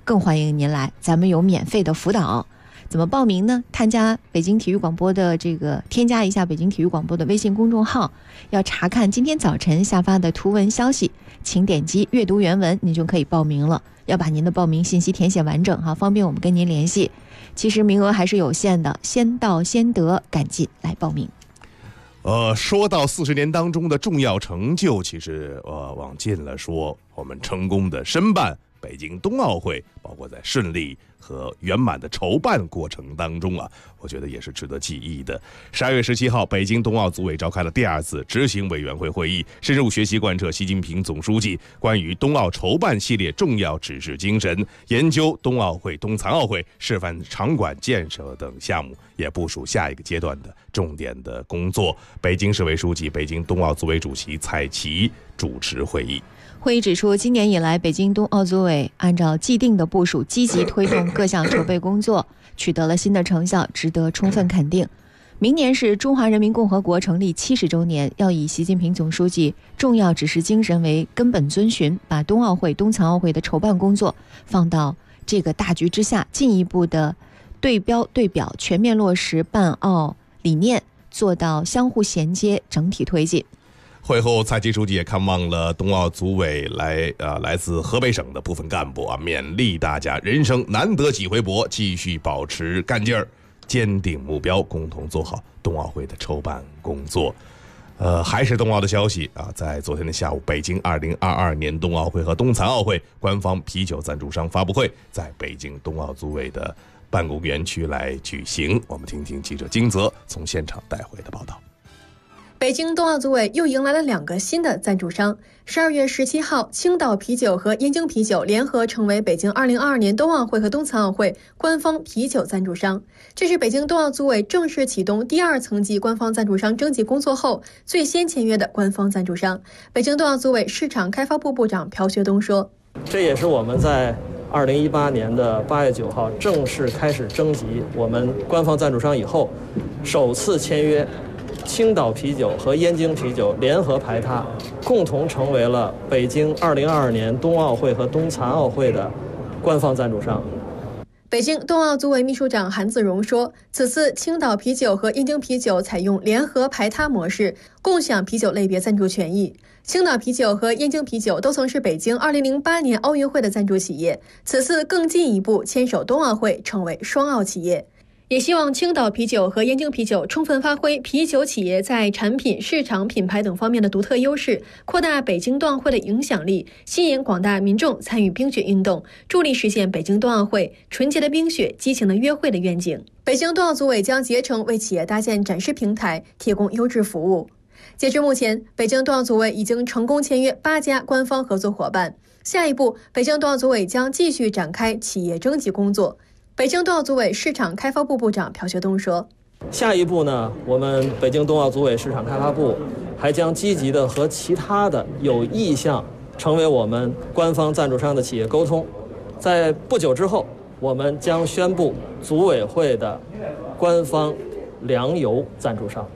更欢迎您来，咱们有免费的辅导。怎么报名呢？添加北京体育广播的添加一下北京体育广播的微信公众号，要查看今天早晨下发的图文消息，请点击阅读原文，您就可以报名了。要把您的报名信息填写完整哈，方便我们跟您联系。其实名额还是有限的，先到先得，赶紧来报名。 说到40年当中的重要成就，其实往近了说，我们成功的申办北京冬奥会，包括在顺利和圆满的筹办过程当中啊，我觉得也是值得记忆的。12月17号，北京冬奥组委召开了第2次执行委员会会议，深入学习贯彻习近平总书记关于冬奥筹办系列重要指示精神，研究冬奥会、冬残奥会示范场馆建设等项目，也部署下一个阶段的重点的工作。北京市委书记、北京冬奥组委主席蔡奇主持会议。 会议指出，今年以来，北京冬奥组委按照既定的部署，积极推动各项筹备工作，取得了新的成效，值得充分肯定。明年是中华人民共和国成立70周年，要以习近平总书记重要指示精神为根本遵循，把冬奥会、冬残奥会的筹办工作放到这个大局之下，进一步的对标对表，全面落实办奥理念，做到相互衔接，整体推进。 会后，蔡奇书记也看望了冬奥组委来自河北省的部分干部啊，勉励大家人生难得几回搏，继续保持干劲儿，坚定目标，共同做好冬奥会的筹办工作。还是冬奥的消息啊，在昨天的下午，北京2022年冬奥会和冬残奥会官方啤酒赞助商发布会在北京冬奥组委的办公园区来举行。我们听听记者金泽从现场带回的报道。 北京冬奥组委又迎来了2个新的赞助商。12月17号，青岛啤酒和燕京啤酒联合成为北京2022年冬奥会和冬残奥会官方啤酒赞助商。这是北京冬奥组委正式启动第2层级官方赞助商征集工作后最先签约的官方赞助商。北京冬奥组委市场开发部部长朴学东说：“ 这也是我们在2018年的8月9号正式开始征集我们官方赞助商以后，首次签约。”青岛啤酒和燕京啤酒联合排他，共同成为了北京2022年冬奥会和冬残奥会的官方赞助商。 北京冬奥组委秘书长韩自荣说，此次青岛啤酒和燕京啤酒采用联合排他模式，共享啤酒类别赞助权益。青岛啤酒和燕京啤酒都曾是北京2008年奥运会的赞助企业，此次更进一步牵手冬奥会，成为双奥企业。也希望青岛啤酒和燕京啤酒充分发挥啤酒企业在产品、市场、品牌等方面的独特优势，扩大北京冬奥会的影响力，吸引广大民众参与冰雪运动，助力实现北京冬奥会纯洁的冰雪、激情的约会的愿景。北京冬奥组委将竭诚为企业搭建展示平台，提供优质服务。截至目前，北京冬奥组委已经成功签约8家官方合作伙伴。下一步，北京冬奥组委将继续展开企业征集工作。北京冬奥组委市场开发部部长朴学东说：“ 下一步呢，我们北京冬奥组委市场开发部还将积极的和其他的有意向成为我们官方赞助商的企业沟通，在不久之后，我们将宣布组委会的官方粮油赞助商。”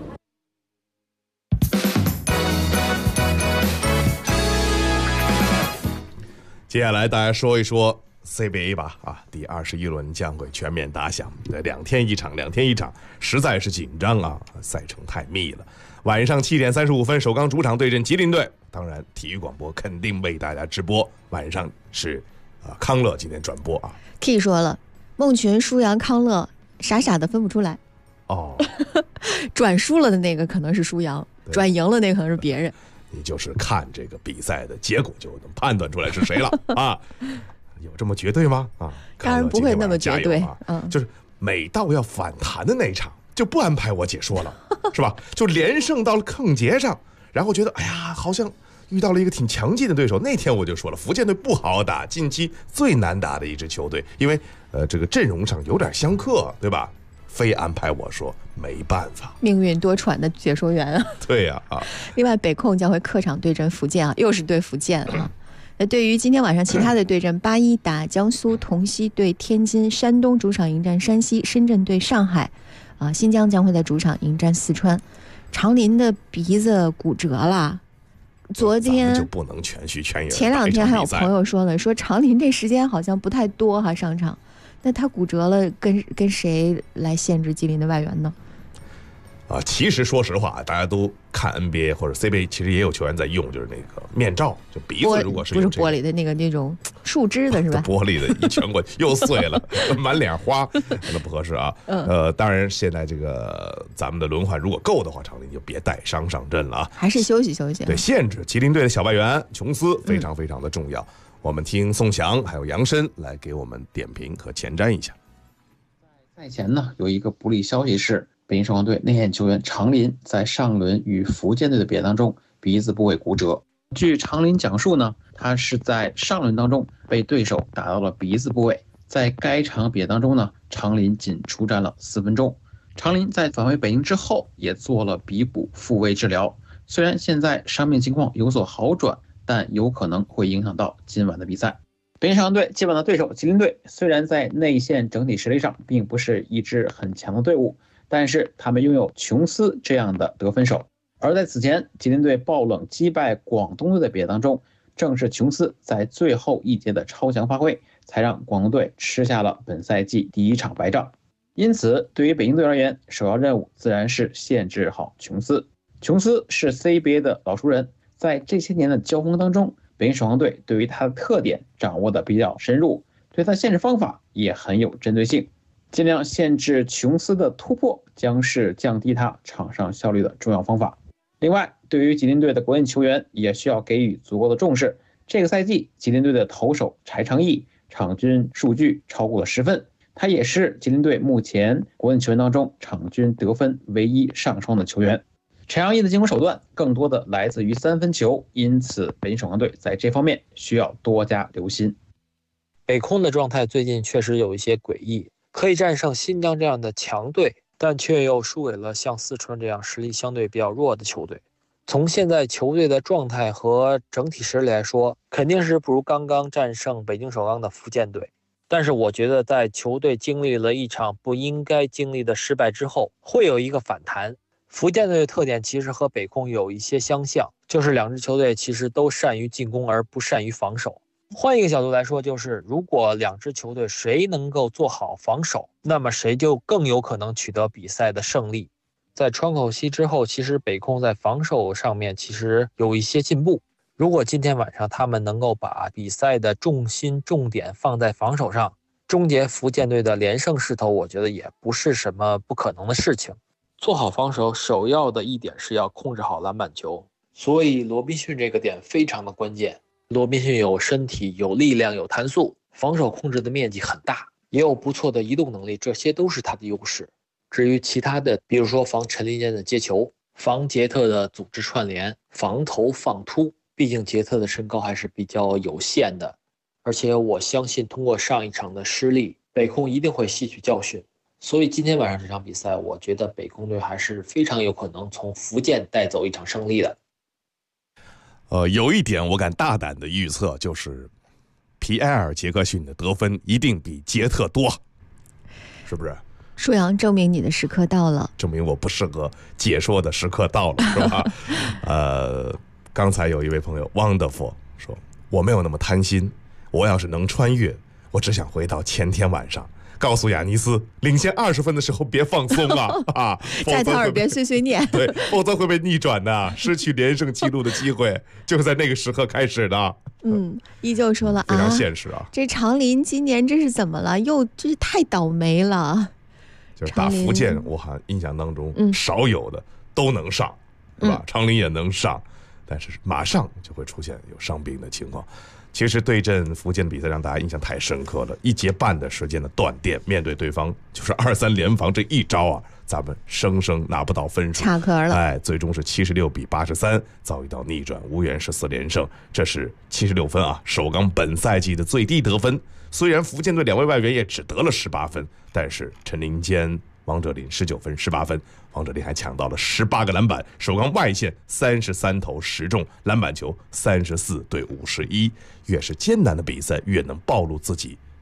接下来大家说一说 CBA 吧，第21轮将会全面打响，2天一场，实在是紧张啊，赛程太密了。晚上7点35分，首钢主场对阵吉林队，当然体育广播肯定为大家直播。晚上是康乐今天转播啊。 K 说了，孟群、舒阳、康乐傻傻的分不出来。 哦， 转输了的那个可能是舒阳，转赢了那个可能是别人。 你就是看这个比赛的结果就能判断出来是谁了啊。有这么绝对吗？ 当然不会那么绝对。 就是每到要反弹的那一场，就不安排我解说了，是吧？就连胜到了坑节上，然后觉得哎呀，好像遇到了一个挺强劲的对手。那天我就说了，福建队不好打，近期最难打的一支球队，因为这个阵容上有点相克，对吧？非安排我说，没办法， 命运多舛的解说员啊。 对呀另外，北控将会客场对阵福建啊，又是对福建啊。对于今天晚上其他的对阵，81打江苏，同曦对天津，山东主场迎战山西，深圳对上海，新疆将会在主场迎战四川。长林的鼻子骨折了， 昨天就不能全虚全影。 前2天还有朋友说了，说常林这时间好像不太多哈上场，那他骨折了，跟谁来限制吉林的外援呢？ 其实说实话，大家都看 NBA 或者 CBA， 其实也有球员在用，就是那个面罩，就鼻子如果是、 不是玻璃的那种树枝的是吧？ 玻璃的一拳过去又碎了，满脸花，那不合适啊。当然现在这个咱们的轮换如果够的话，常林就别带伤上阵了啊， 还是休息休息。 对，限制吉林队的小外援琼斯非常非常的重要。我们听宋翔还有杨申来给我们点评和前瞻一下。 赛前呢，有一个不利消息是，北京首钢队内线球员常林在上轮与福建队的比赛当中鼻子部位骨折。据常林讲述呢，他是在上轮当中被对手打到了鼻子部位，在该场比赛当中呢，常林仅出战了4分钟。常林在返回北京之后也做了鼻部复位治疗，虽然现在伤病情况有所好转，但有可能会影响到今晚的比赛。北京首钢队接棒的对手吉林队虽然在内线整体实力上并不是一支很强的队伍，但是他们拥有琼斯这样的得分手。而在此前吉林队爆冷击败广东队的比赛当中，正是琼斯在最后一节的超强发挥，才让广东队吃下了本赛季第1场白仗。因此对于北京队而言，首要任务自然是限制好琼斯。琼斯是 CBA 的老熟人，在这些年的交锋当中，北京首钢队对于他的特点掌握的比较深入，对他限制方法也很有针对性。尽量限制琼斯的突破将是降低他场上效率的重要方法。另外，对于吉林队的国内球员也需要给予足够的重视。这个赛季吉林队的投手柴昌义场均数据超过了10分，他也是吉林队目前国内球员当中场均得分唯一上双的球员。柴昌义的进攻手段更多的来自于3分球，因此北京首钢队在这方面需要多加留心。 北空的状态最近确实有一些诡异，可以战胜新疆这样的强队，但却又输给了像四川这样实力相对比较弱的球队。从现在球队的状态和整体实力来说，肯定是不如刚刚战胜北京首钢的福建队。但是我觉得在球队经历了一场不应该经历的失败之后，会有一个反弹。福建队的特点其实和北空有一些相像，就是两支球队其实都善于进攻而不善于防守。换一个角度来说，就是如果两支球队谁能够做好防守，那么谁就更有可能取得比赛的胜利。在窗口期之后，其实北空在防守上面其实有一些进步。如果今天晚上他们能够把比赛的重心重点放在防守上，终结福建队的连胜势头，我觉得也不是什么不可能的事情。做好防守首要的一点是要控制好篮板球，所以罗宾逊这个点非常的关键。罗宾逊有身体、有力量、有弹速，防守控制的面积很大，也有不错的移动能力，这些都是他的优势。至于其他的，比如说防陈林坚的接球，防杰特的组织串联，防投放突，毕竟杰特的身高还是比较有限的。而且我相信通过上一场的失利，北空一定会吸取教训。所以今天晚上这场比赛，我觉得北空队还是非常有可能从福建带走一场胜利的。 有一点我敢大胆的预测，就是皮埃尔·杰克逊的得分一定比杰特多，是不是？ 舒阳，证明你的时刻到了， 证明我不适合解说的时刻到了，是吧？刚才有一位朋友 Wonderful 说，我没有那么贪心，我要是能穿越，我只想回到前天晚上，告诉亚尼斯领先20分的时候别放松啊！ 在他耳边碎碎念， 对，否则会被逆转的，失去连胜纪录的机会就是在那个时刻开始的。 依旧说了非常现实啊！ 这长林今年这是怎么了？又真是太倒霉了。 就是打福建，我好像印象当中少有的都能上，是吧？长林也能上，但是马上就会出现有伤病的情况。其实对阵福建的比赛让大家印象太深刻了，1节半的时间的断电，面对对方就是2-3联防这一招啊，咱们生生拿不到分数， 卡壳了。 最终是76比83遭遇到逆转，无缘14连胜，这是76分啊，首钢本赛季的最低得分。虽然福建队2位外援也只得了18分，但是陈林坚、王哲林19分、18分，王哲林还抢到了18个篮板，首钢外线33投10中，篮板球34对51。越是艰难的比赛，越能暴露自己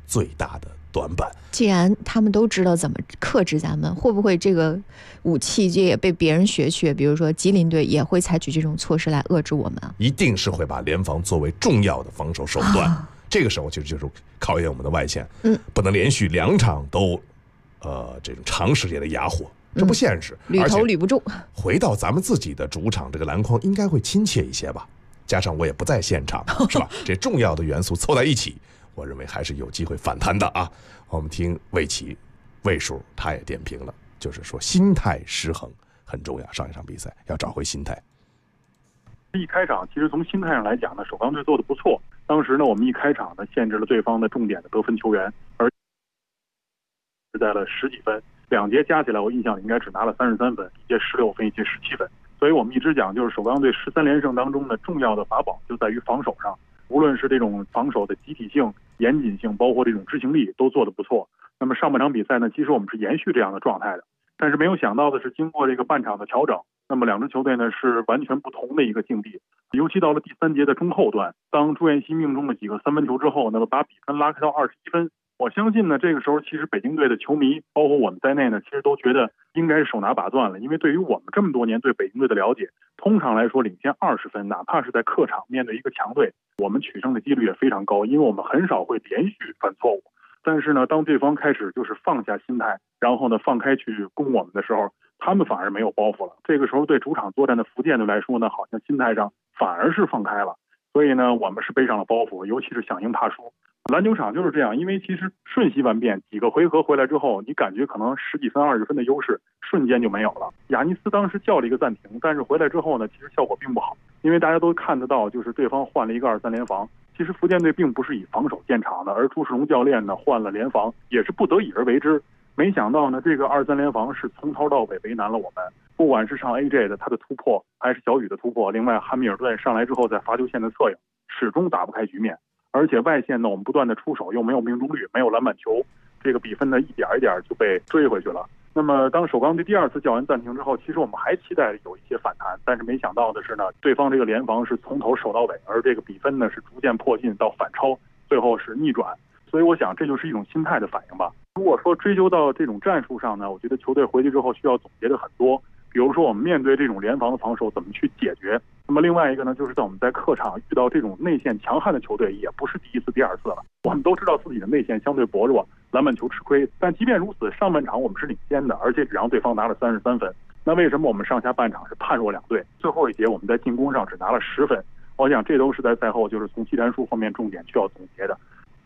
最大的短板。 既然他们都知道怎么克制咱们，会不会这个武器就也被别人学去？比如说吉林队也会采取这种措施来遏制我们啊？ 一定是会把联防作为重要的防守手段。这个时候就是考验我们的外线，不能连续2场都这种长时间的哑火，这不现实， 捋头捋不住。 回到咱们自己的主场，这个篮筐应该会亲切一些吧？加上我也不在现场，是吧？这重要的元素凑在一起，我认为还是有机会反弹的啊！我们听魏叔他也点评了，就是说心态失衡很重要，上一场比赛要找回心态。 一开场其实从心态上来讲呢，首钢队做得不错。当时呢，我们一开场呢限制了对方的重点的得分球员，而是在了10几分，2节加起来我印象里应该只拿了33分，一节16分，一节17分。所以我们一直讲，就是首钢队13连胜当中的重要的法宝就在于防守上，无论是这种防守的集体性、严谨性，包括这种执行力都做得不错。那么上半场比赛呢，其实我们是延续这样的状态的，但是没有想到的是，经过这个半场的调整，那么2支球队呢是完全不同的一个境地。尤其到了第3节的中后段，当朱彦西命中了几个3分球之后，那么把比分拉开到21分。我相信呢，这个时候其实北京队的球迷，包括我们在内呢，其实都觉得应该是手拿把攥了，因为对于我们这么多年对北京队的了解，通常来说领先20分，哪怕是在客场面对一个强队，我们取胜的几率也非常高，因为我们很少会连续犯错误。但是呢，当对方开始就是放下心态，然后呢放开去攻我们的时候，他们反而没有包袱了。这个时候对主场作战的福建队来说呢，好像心态上反而是放开了。所以呢，我们是背上了包袱，尤其是想赢怕输。篮球场就是这样，因为其实瞬息万变，几个回合回来之后，你感觉可能10几分、20分的优势瞬间就没有了。亚尼斯当时叫了一个暂停，但是回来之后呢，其实效果并不好，因为大家都看得到，就是对方换了一个2-3联防。其实福建队并不是以防守见长的，而朱世龙教练呢换了联防，也是不得已而为之。没想到呢，这个2-3联防是从头到尾为难了我们。不管是上 AJ 的他的突破，还是小雨的突破，另外汉密尔顿上来之后在罚球线的侧影，始终打不开局面。而且外线呢，我们不断的出手，又没有命中率，没有篮板球，这个比分呢一点一点就被追回去了。那么当首钢队第2次叫完暂停之后，其实我们还期待有一些反弹，但是没想到的是呢，对方这个联防是从头守到尾，而这个比分呢是逐渐迫近到反超，最后是逆转。所以我想这就是一种心态的反应吧。如果说追究到这种战术上呢，我觉得球队回去之后需要总结的很多，比如说我们面对这种联防的防守怎么去解决。那么另外一个呢，就是在我们在客场遇到这种内线强悍的球队，也不是第1次、第2次了。我们都知道自己的内线相对薄弱，篮板球吃亏，但即便如此，上半场我们是领先的，而且只让对方拿了33分。那为什么我们上下半场是判若两队？最后一节我们在进攻上只拿了10分。我想这都是在赛后就是从技战术方面重点需要总结的。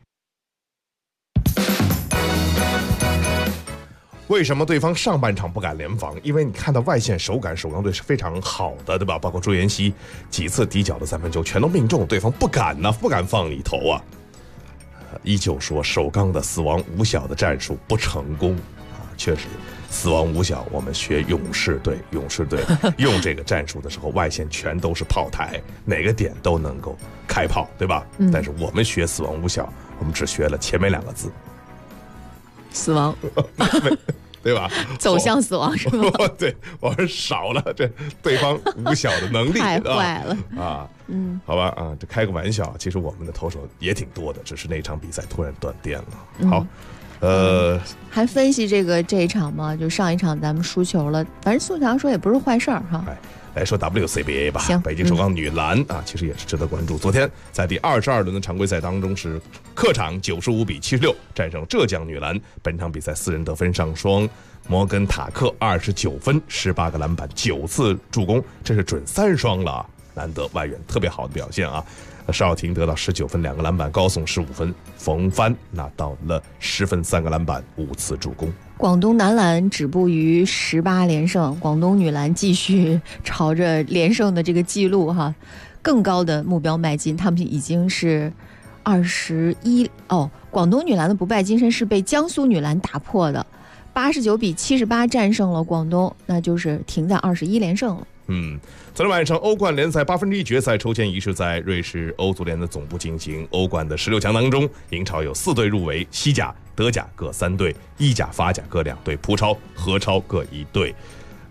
为什么对方上半场不敢联防？因为你看到外线手感，首钢队是非常好的，对吧？包括朱彦西几次底角的3分球全都命中，对方不敢呢，不敢放里头啊。依旧说首钢的死亡五小的战术不成功啊，确实死亡五小，我们学勇士队用这个战术的时候，外线全都是炮台，哪个点都能够开炮，对吧？但是我们学死亡五小，我们只学了前面2个字。 死亡， 对吧？ 走向死亡是吗？ 对，我是少了这对方五小的能力， 太坏了啊！好吧啊，这开个玩笑，其实我们的投手也挺多的，只是那场比赛突然断电了。好， 还分析这一场吗？就上一场咱们输球了，反正宋强说也不是坏事儿哈。 来说 WCBA 吧，北京首钢女篮啊，其实也是值得关注。昨天在第22轮的常规赛当中，是客场95比76战胜浙江女篮。本场比赛4人得分上双，摩根塔克29分，18个篮板，9次助攻，这是准3双了，难得外援特别好的表现啊。邵耀廷得到19分2个篮板，高颂15分，冯帆拿到了10分3个篮板5次助攻。 广东男篮止步于18连胜，广东女篮继续朝着连胜的这个记录更高的目标迈进，他们已经是21广东女篮的不败金身是被江苏女篮打破的，89比78战胜了广东，那就是停在21连胜了。 昨天晚上欧冠联赛1/8决赛抽签仪式在瑞士欧足联的总部进行。欧冠的16强当中，英超有4队入围，西甲、德甲各3队，意甲、法甲各2队，葡超、荷超各1队。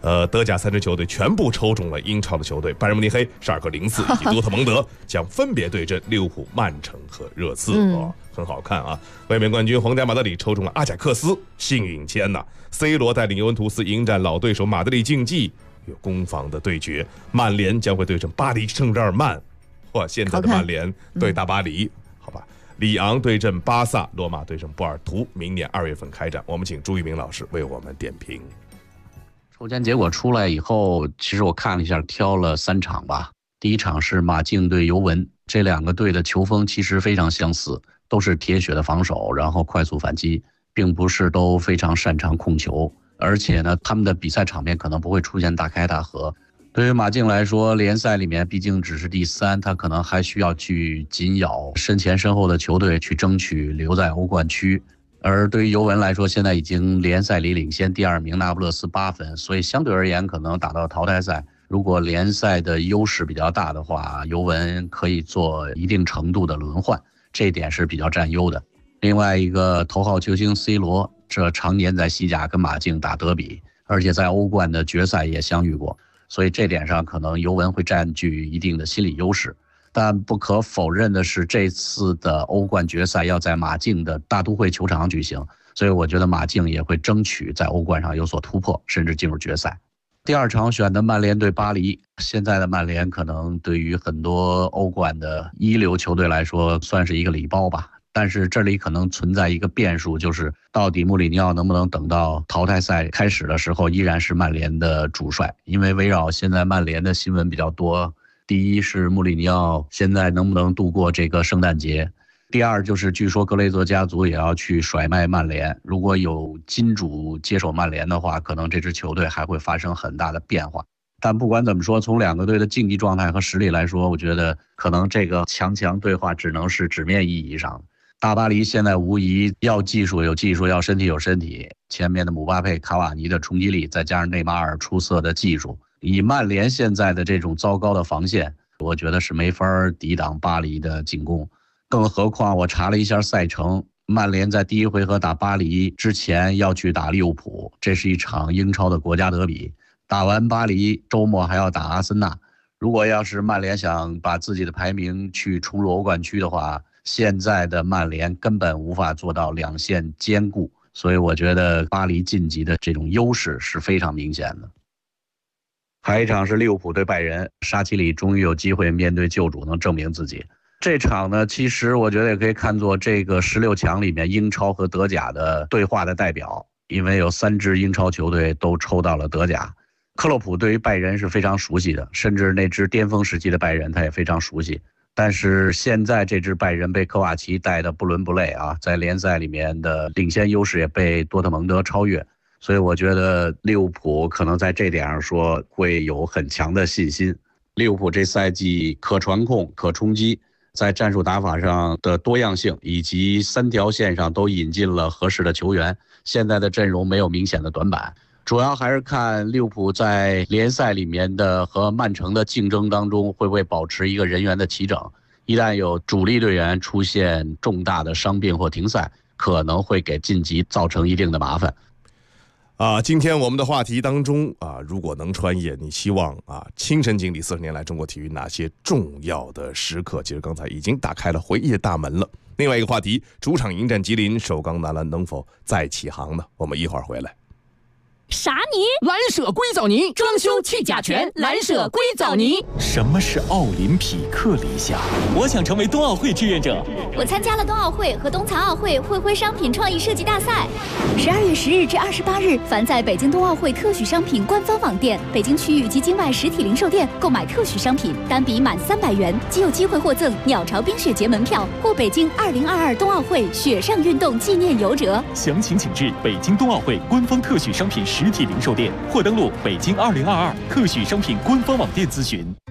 德甲3支球队全部抽中了英超的球队，拜仁慕尼黑、沙尔克04以及多特蒙德将分别对阵利物浦、曼城和热刺。很好看啊！卫冕冠军皇家马德里抽中了阿贾克斯，幸运签呐。C 罗带领尤文图斯迎战老对手马德里竞技，有攻防的对决。曼联将会对阵巴黎圣日耳曼，现在的曼联对大巴黎，好吧。里昂对阵巴萨，罗马对阵波尔图，明年2月份开战。我们请朱一鸣老师为我们点评。 抽签结果出来以后，其实我看了一下，挑了3场吧。第一场是马竞对尤文，这2个队的球风其实非常相似，都是铁血的防守，然后快速反击，并不是都非常擅长控球。而且呢，他们的比赛场面可能不会出现大开大合。对于马竞来说，联赛里面毕竟只是第3，他可能还需要去紧咬身前身后的球队，去争取留在欧冠区。而对于尤文来说，现在已经联赛里领先第2名那不勒斯8分，所以相对而言可能打到淘汰赛，如果联赛的优势比较大的话，尤文可以做一定程度的轮换，这一点是比较占优的。另外一个头号球星 C 罗，这常年在西甲跟马竞打德比，而且在欧冠的决赛也相遇过，所以这点上可能尤文会占据一定的心理优势。但不可否认的是，这次的欧冠决赛要在马竞的大都会球场举行，所以我觉得马竞也会争取在欧冠上有所突破，甚至进入决赛。第2场选的曼联对巴黎，现在的曼联可能对于很多欧冠的一流球队来说算是一个礼包吧，但是这里可能存在一个变数，就是到底穆里尼奥能不能等到淘汰赛开始的时候依然是曼联的主帅，因为围绕现在曼联的新闻比较多。第一是穆里尼奥现在能不能度过这个圣诞节，第二就是据说格雷泽家族也要去甩卖曼联，如果有金主接手曼联的话，可能这支球队还会发生很大的变化。但不管怎么说，从2个队的竞技状态和实力来说，我觉得可能这个强对话只能是纸面意义上。大巴黎现在无疑要技术有技术，要身体有身体，前面的姆巴佩、卡瓦尼的冲击力，再加上内马尔出色的技术，以曼联现在的这种糟糕的防线，我觉得是没法抵挡巴黎的进攻。更何况我查了一下赛程，曼联在第1回合打巴黎之前要去打利物浦，这是一场英超的国家德比。打完巴黎，周末还要打阿森纳。如果要是曼联想把自己的排名去冲入欧冠区的话，现在的曼联根本无法做到2线兼顾，所以我觉得巴黎晋级的这种优势是非常明显的。还有一场是利物浦对拜仁，沙奇里终于有机会面对旧主能证明自己。这场呢，其实我觉得也可以看作这个16强里面英超和德甲的对话的代表，因为有3支英超球队都抽到了德甲。克洛普对于拜仁是非常熟悉的，甚至那支巅峰时期的拜仁他也非常熟悉。但是现在这支拜仁被科瓦奇带得不伦不类啊，在联赛里面的领先优势也被多特蒙德超越，所以我觉得利物浦可能在这点上说会有很强的信心。利物浦这赛季可传控、可冲击，在战术打法上的多样性以及3条线上都引进了合适的球员，现在的阵容没有明显的短板。主要还是看利物浦在联赛里面的和曼城的竞争当中会不会保持一个人员的齐整，一旦有主力队员出现重大的伤病或停赛，可能会给晋级造成一定的麻烦。 今天我们的话题当中如果能穿越，你希望亲身经历40年来中国体育哪些重要的时刻？其实刚才已经打开了回忆的大门了。另外一个话题，主场迎战吉林，首钢男篮能否再起航呢？我们一会儿回来。 啥泥？蓝舍硅藻泥，装修去甲醛，蓝舍硅藻泥。 什么是奥林匹克理想？ 我想成为冬奥会志愿者。 我参加了冬奥会和冬残奥会会徽商品创意设计大赛。12月10日至28日，凡在北京冬奥会特许商品官方网店、北京区域及境外实体零售店购买特许商品，单笔满300元，即有机会获赠鸟巢冰雪节门票或北京2022冬奥会雪上运动纪念游折。 详情请至北京冬奥会官方特许商品实体零售店，或登录北京2022特许商品官方网店咨询。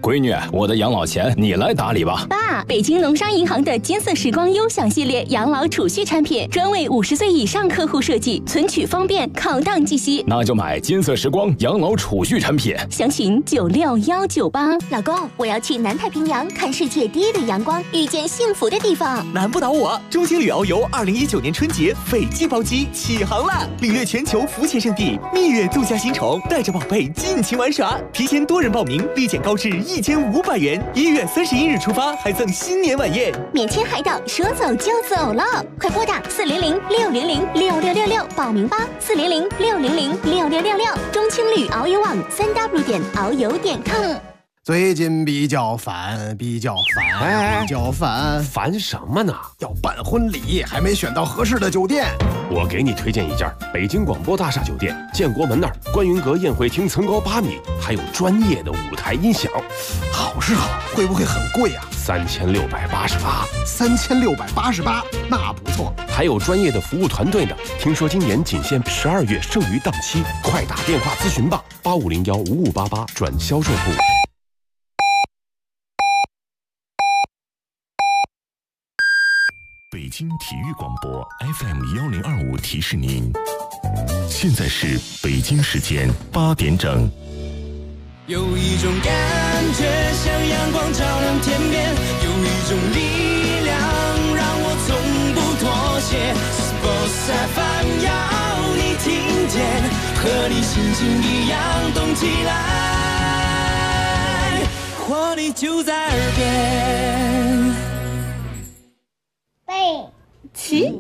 闺女，我的养老钱你来打理吧。 爸，北京农商银行的金色时光优享系列养老储蓄产品，专为50岁以上客户设计，存取方便，抗荡计息。 那就买金色时光养老储蓄产品， 详询96198。 老公，我要去南太平洋看世界第一缕阳光，遇见幸福的地方。 难不倒我！中青旅遨游2019年春节斐济包机起航了，领略全球浮潜圣地，蜜月度假新宠，带着宝贝尽情玩耍。提前多人报名，立减高至1500元。1月31日出发，还赠新年晚宴， 免签海岛，说走就走了。快拨打400-600-6666报名吧，400-600-6666。中青旅遨游网3w.遨游.com。 最近比较烦， 烦什么呢？ 要办婚礼，还没选到合适的酒店。 我给你推荐一家北京广播大厦酒店，建国门那儿，观云阁宴会厅层高8米，还有专业的舞台音响。 好是好，会不会很贵啊 ？3688。 3688，那不错。 还有专业的服务团队呢。听说今年仅限12月剩余档期，快打电话咨询吧，85015588转销售部。 北京体育广播 FM1025提示您，现在是北京时间8点整。 有一种感觉像阳光照亮天边，有一种力量让我从不妥协。Sports FM 要你听见，和你心情一样动起来，活力就在耳边。 背起，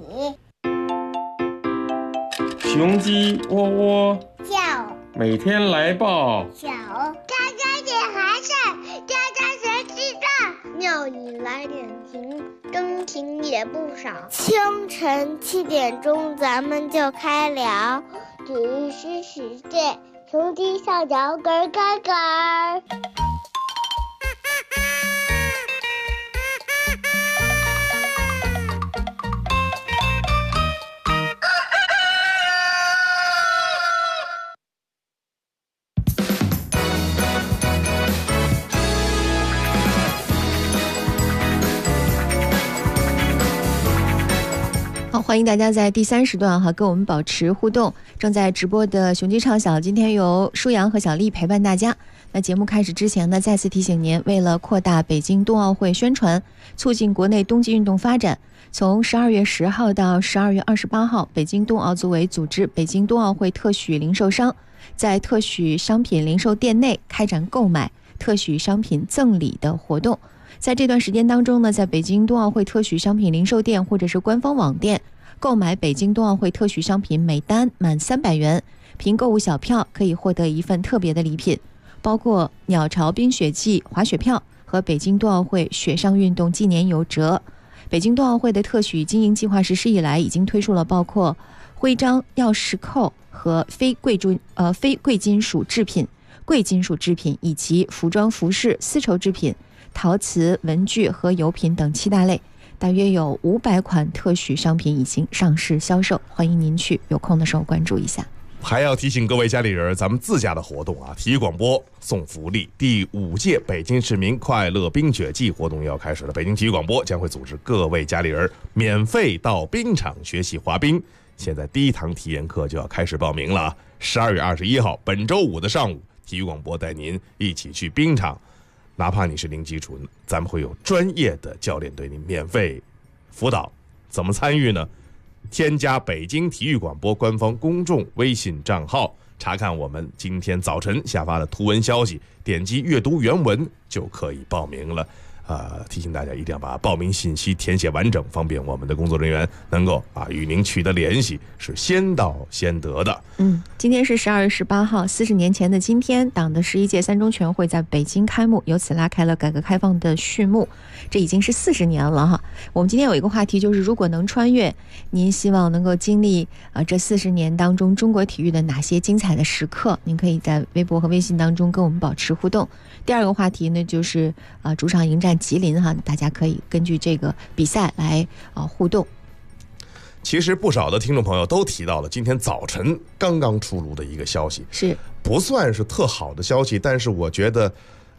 雄鸡喔喔叫， 每天来报小，喳喳点寒碜，喳喳谁知道？鸟语来点情，钟情也不少。清晨7点钟，咱们就开聊，体育新世界，雄鸡上脚咯咯咯。 好，欢迎大家在第3时段跟我们保持互动。正在直播的雄鸡唱晓，今天由舒阳和小丽陪伴大家。那节目开始之前呢，再次提醒您，为了扩大北京冬奥会宣传，促进国内冬季运动发展，从12月10号到12月28号，北京冬奥组委组织北京冬奥会特许零售商在特许商品零售店内开展购买特许商品赠礼的活动。在这段时间当中呢，在北京冬奥会特许商品零售店或者是官方网店购买北京冬奥会特许商品，每单满300元，凭购物小票可以获得一份特别的礼品，包括鸟巢冰雪季滑雪票和北京冬奥会雪上运动纪念游折。北京冬奥会的特许经营计划实施以来，已经推出了包括徽章、钥匙扣和非贵金属制品、贵金属制品以及服装服饰、丝绸制品、陶瓷、文具和油品等7大类，大约有500款特许商品已经上市销售，欢迎您去有空的时候关注一下。 还要提醒各位家里人，咱们自家的活动啊，体育广播送福利。第5届北京市民快乐冰雪季活动要开始了，北京体育广播将会组织各位家里人免费到冰场学习滑冰。现在第1堂体验课就要开始报名了，12月21号本周5的上午，体育广播带您一起去冰场。哪怕你是零基础，咱们会有专业的教练对你免费辅导。怎么参与呢？添加北京体育广播官方公众微信账号，查看我们今天早晨下发的图文消息，点击阅读原文就可以报名了。提醒大家一定要把报名信息填写完整，方便我们的工作人员能够与您取得联系，是先到先得的。 今天是12月18号，40年前的今天，党的11届3中全会在北京开幕，由此拉开了改革开放的序幕。这已经是40年了哈。我们今天有一个话题，就是如果能穿越，您希望能够经历这40年当中中国体育的哪些精彩的时刻？您可以在微博和微信当中跟我们保持互动。第二个话题呢，就是主场迎战吉林哈，大家可以根据这个比赛来互动。 其实不少的听众朋友都提到了今天早晨刚刚出炉的一个消息， 是不算是特好的消息，但是我觉得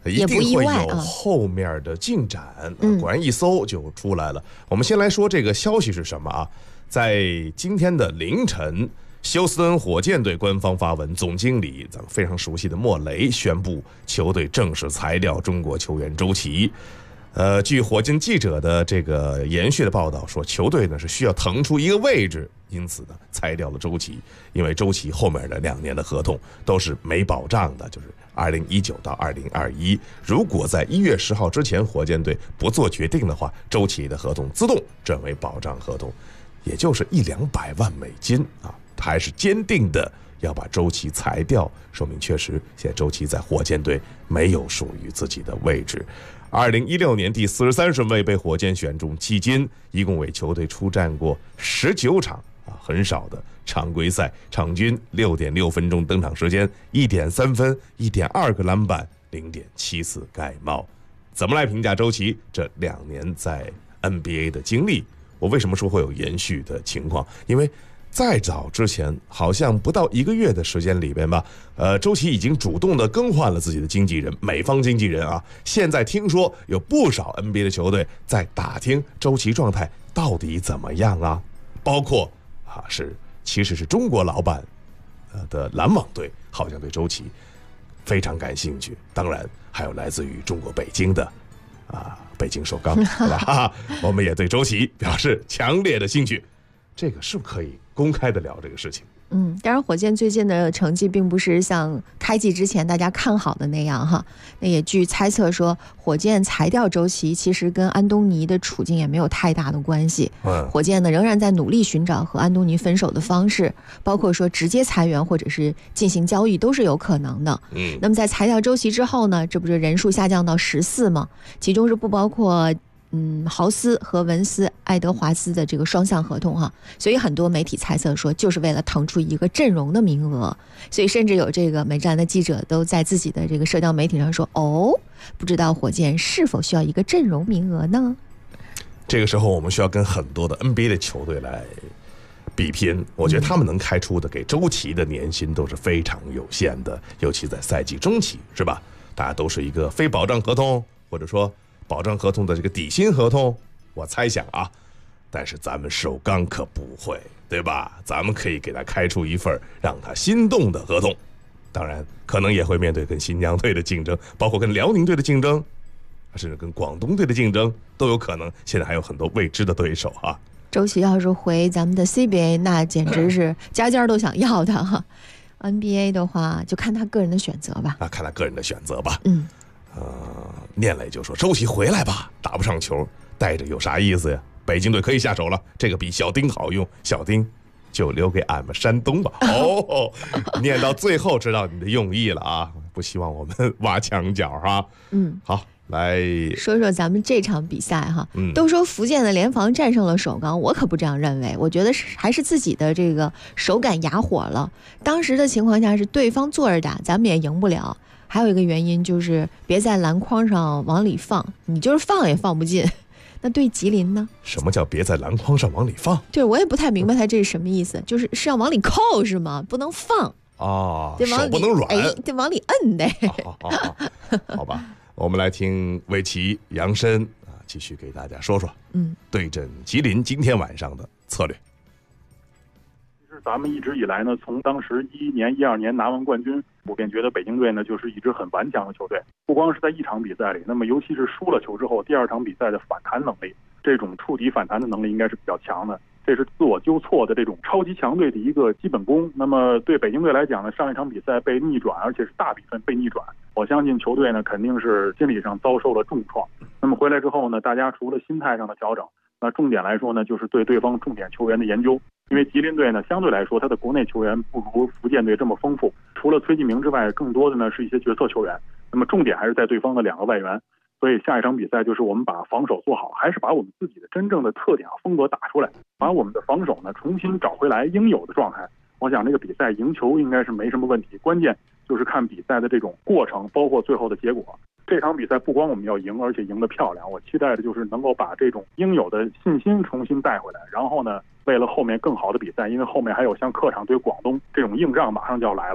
一定会有后面的进展。果然一搜就出来了。我们先来说这个消息是什么啊？在今天的凌晨，休斯敦火箭队官方发文，总经理咱们非常熟悉的莫雷宣布球队正式裁掉中国球员周琦。据火箭记者的这个延续的报道说，球队呢是需要腾出一个位置，因此呢裁掉了周琦。因为周琦后面的2年的合同都是没保障的，就是2019到2021。如果在1月10号之前火箭队不做决定的话，周琦的合同自动转为保障合同，也就是100-200万美金啊。他还是坚定的要把周琦裁掉，说明确实现在周琦在火箭队没有属于自己的位置。2016年第43顺位被火箭选中，迄今一共为球队出战过19场啊，很少的常规赛，场均6.6分钟登场时间，1.3分，1.2个篮板，0.7次盖帽。怎么来评价周琦这2年在 NBA 的经历？我为什么说会有延续的情况？因为再早之前，好像不到1个月的时间里边吧，周琦已经主动的更换了自己的经纪人，美方经纪人啊。现在听说有不少 NBA 的球队在打听周琦状态到底怎么样啊，包括其实是中国老板的篮网队好像对周琦非常感兴趣，当然还有来自于中国北京的北京首钢，是吧？我们也对周琦表示强烈的兴趣。这个是不是可以公开的聊这个事情？ 当然火箭最近的成绩并不是像开季之前大家看好的那样哈。那也据猜测说，火箭裁掉周琦其实跟安东尼的处境也没有太大的关系。火箭呢仍然在努力寻找和安东尼分手的方式，包括说直接裁员或者是进行交易都是有可能的。那么在裁掉周琦之后呢，这不是人数下降到14吗？其中是不包括豪斯和文斯爱德华兹的这个双向合同哈，所以很多媒体猜测说，就是为了腾出一个阵容的名额，所以甚至有这个美站的记者都在自己的这个社交媒体上说，不知道火箭是否需要一个阵容名额呢？ 这个时候我们需要跟很多的 NBA 的球队来比拼，我觉得他们能开出的给周琦的年薪都是非常有限的，尤其在赛季中期，是吧？大家都是一个非保障合同，或者说保障合同的这个底薪合同，我猜想啊，但是咱们首钢可不会，对吧？咱们可以给他开出一份让他心动的合同，当然可能也会面对跟新疆队的竞争，包括跟辽宁队的竞争，甚至跟广东队的竞争都有可能。现在还有很多未知的对手啊。 周琦要是回咱们的 CBA， 那简直是家家都想要的哈。NBA 的话，就看他个人的选择吧。 看他个人的选择吧。念磊就说周琦回来吧，打不上球带着有啥意思呀？北京队可以下手了，这个比小丁好用，小丁就留给俺们山东吧。念到最后知道你的用意了啊，不希望我们挖墙脚哈。好，来说说咱们这场比赛哈。都说福建的联防战胜了首钢，我可不这样认为，我觉得还是自己的这个手感哑火了。当时的情况下是对方坐着打，咱们也赢不了。还有一个原因就是别在篮筐上往里放，你就是放也放不进。那对吉林呢？ 什么叫别在篮筐上往里放？ 对，我也不太明白他这是什么意思，就是要往里扣是吗？不能放得往里， 手不能软， 得往里摁的。 好吧，我们来听魏奇、杨申继续给大家说说对阵吉林今天晚上的策略。 咱们一直以来呢，从当时11年、12年拿完冠军，普遍觉得北京队呢就是一支很顽强的球队。不光是在一场比赛里，那么尤其是输了球之后，第2场比赛的反弹能力，这种触底反弹的能力应该是比较强的。这是自我纠错的这种超级强队的一个基本功。那么对北京队来讲呢，上一场比赛被逆转，而且是大比分被逆转，我相信球队呢肯定是心理上遭受了重创。那么回来之后呢，大家除了心态上的调整，那重点来说呢，就是对对方重点球员的研究。因为吉林队呢，相对来说他的国内球员不如福建队这么丰富，除了崔继明之外，更多的呢是一些角色球员。那么重点还是在对方的2个外援。所以下一场比赛就是我们把防守做好，还是把我们自己的真正的特点和风格打出来，把我们的防守呢重新找回来应有的状态。我想这个比赛赢球应该是没什么问题，关键就是看比赛的这种过程，包括最后的结果。这场比赛不光我们要赢，而且赢得漂亮，我期待的就是能够把这种应有的信心重新带回来。然后呢，为了后面更好的比赛，因为后面还有像客场对广东这种硬仗马上就要来了，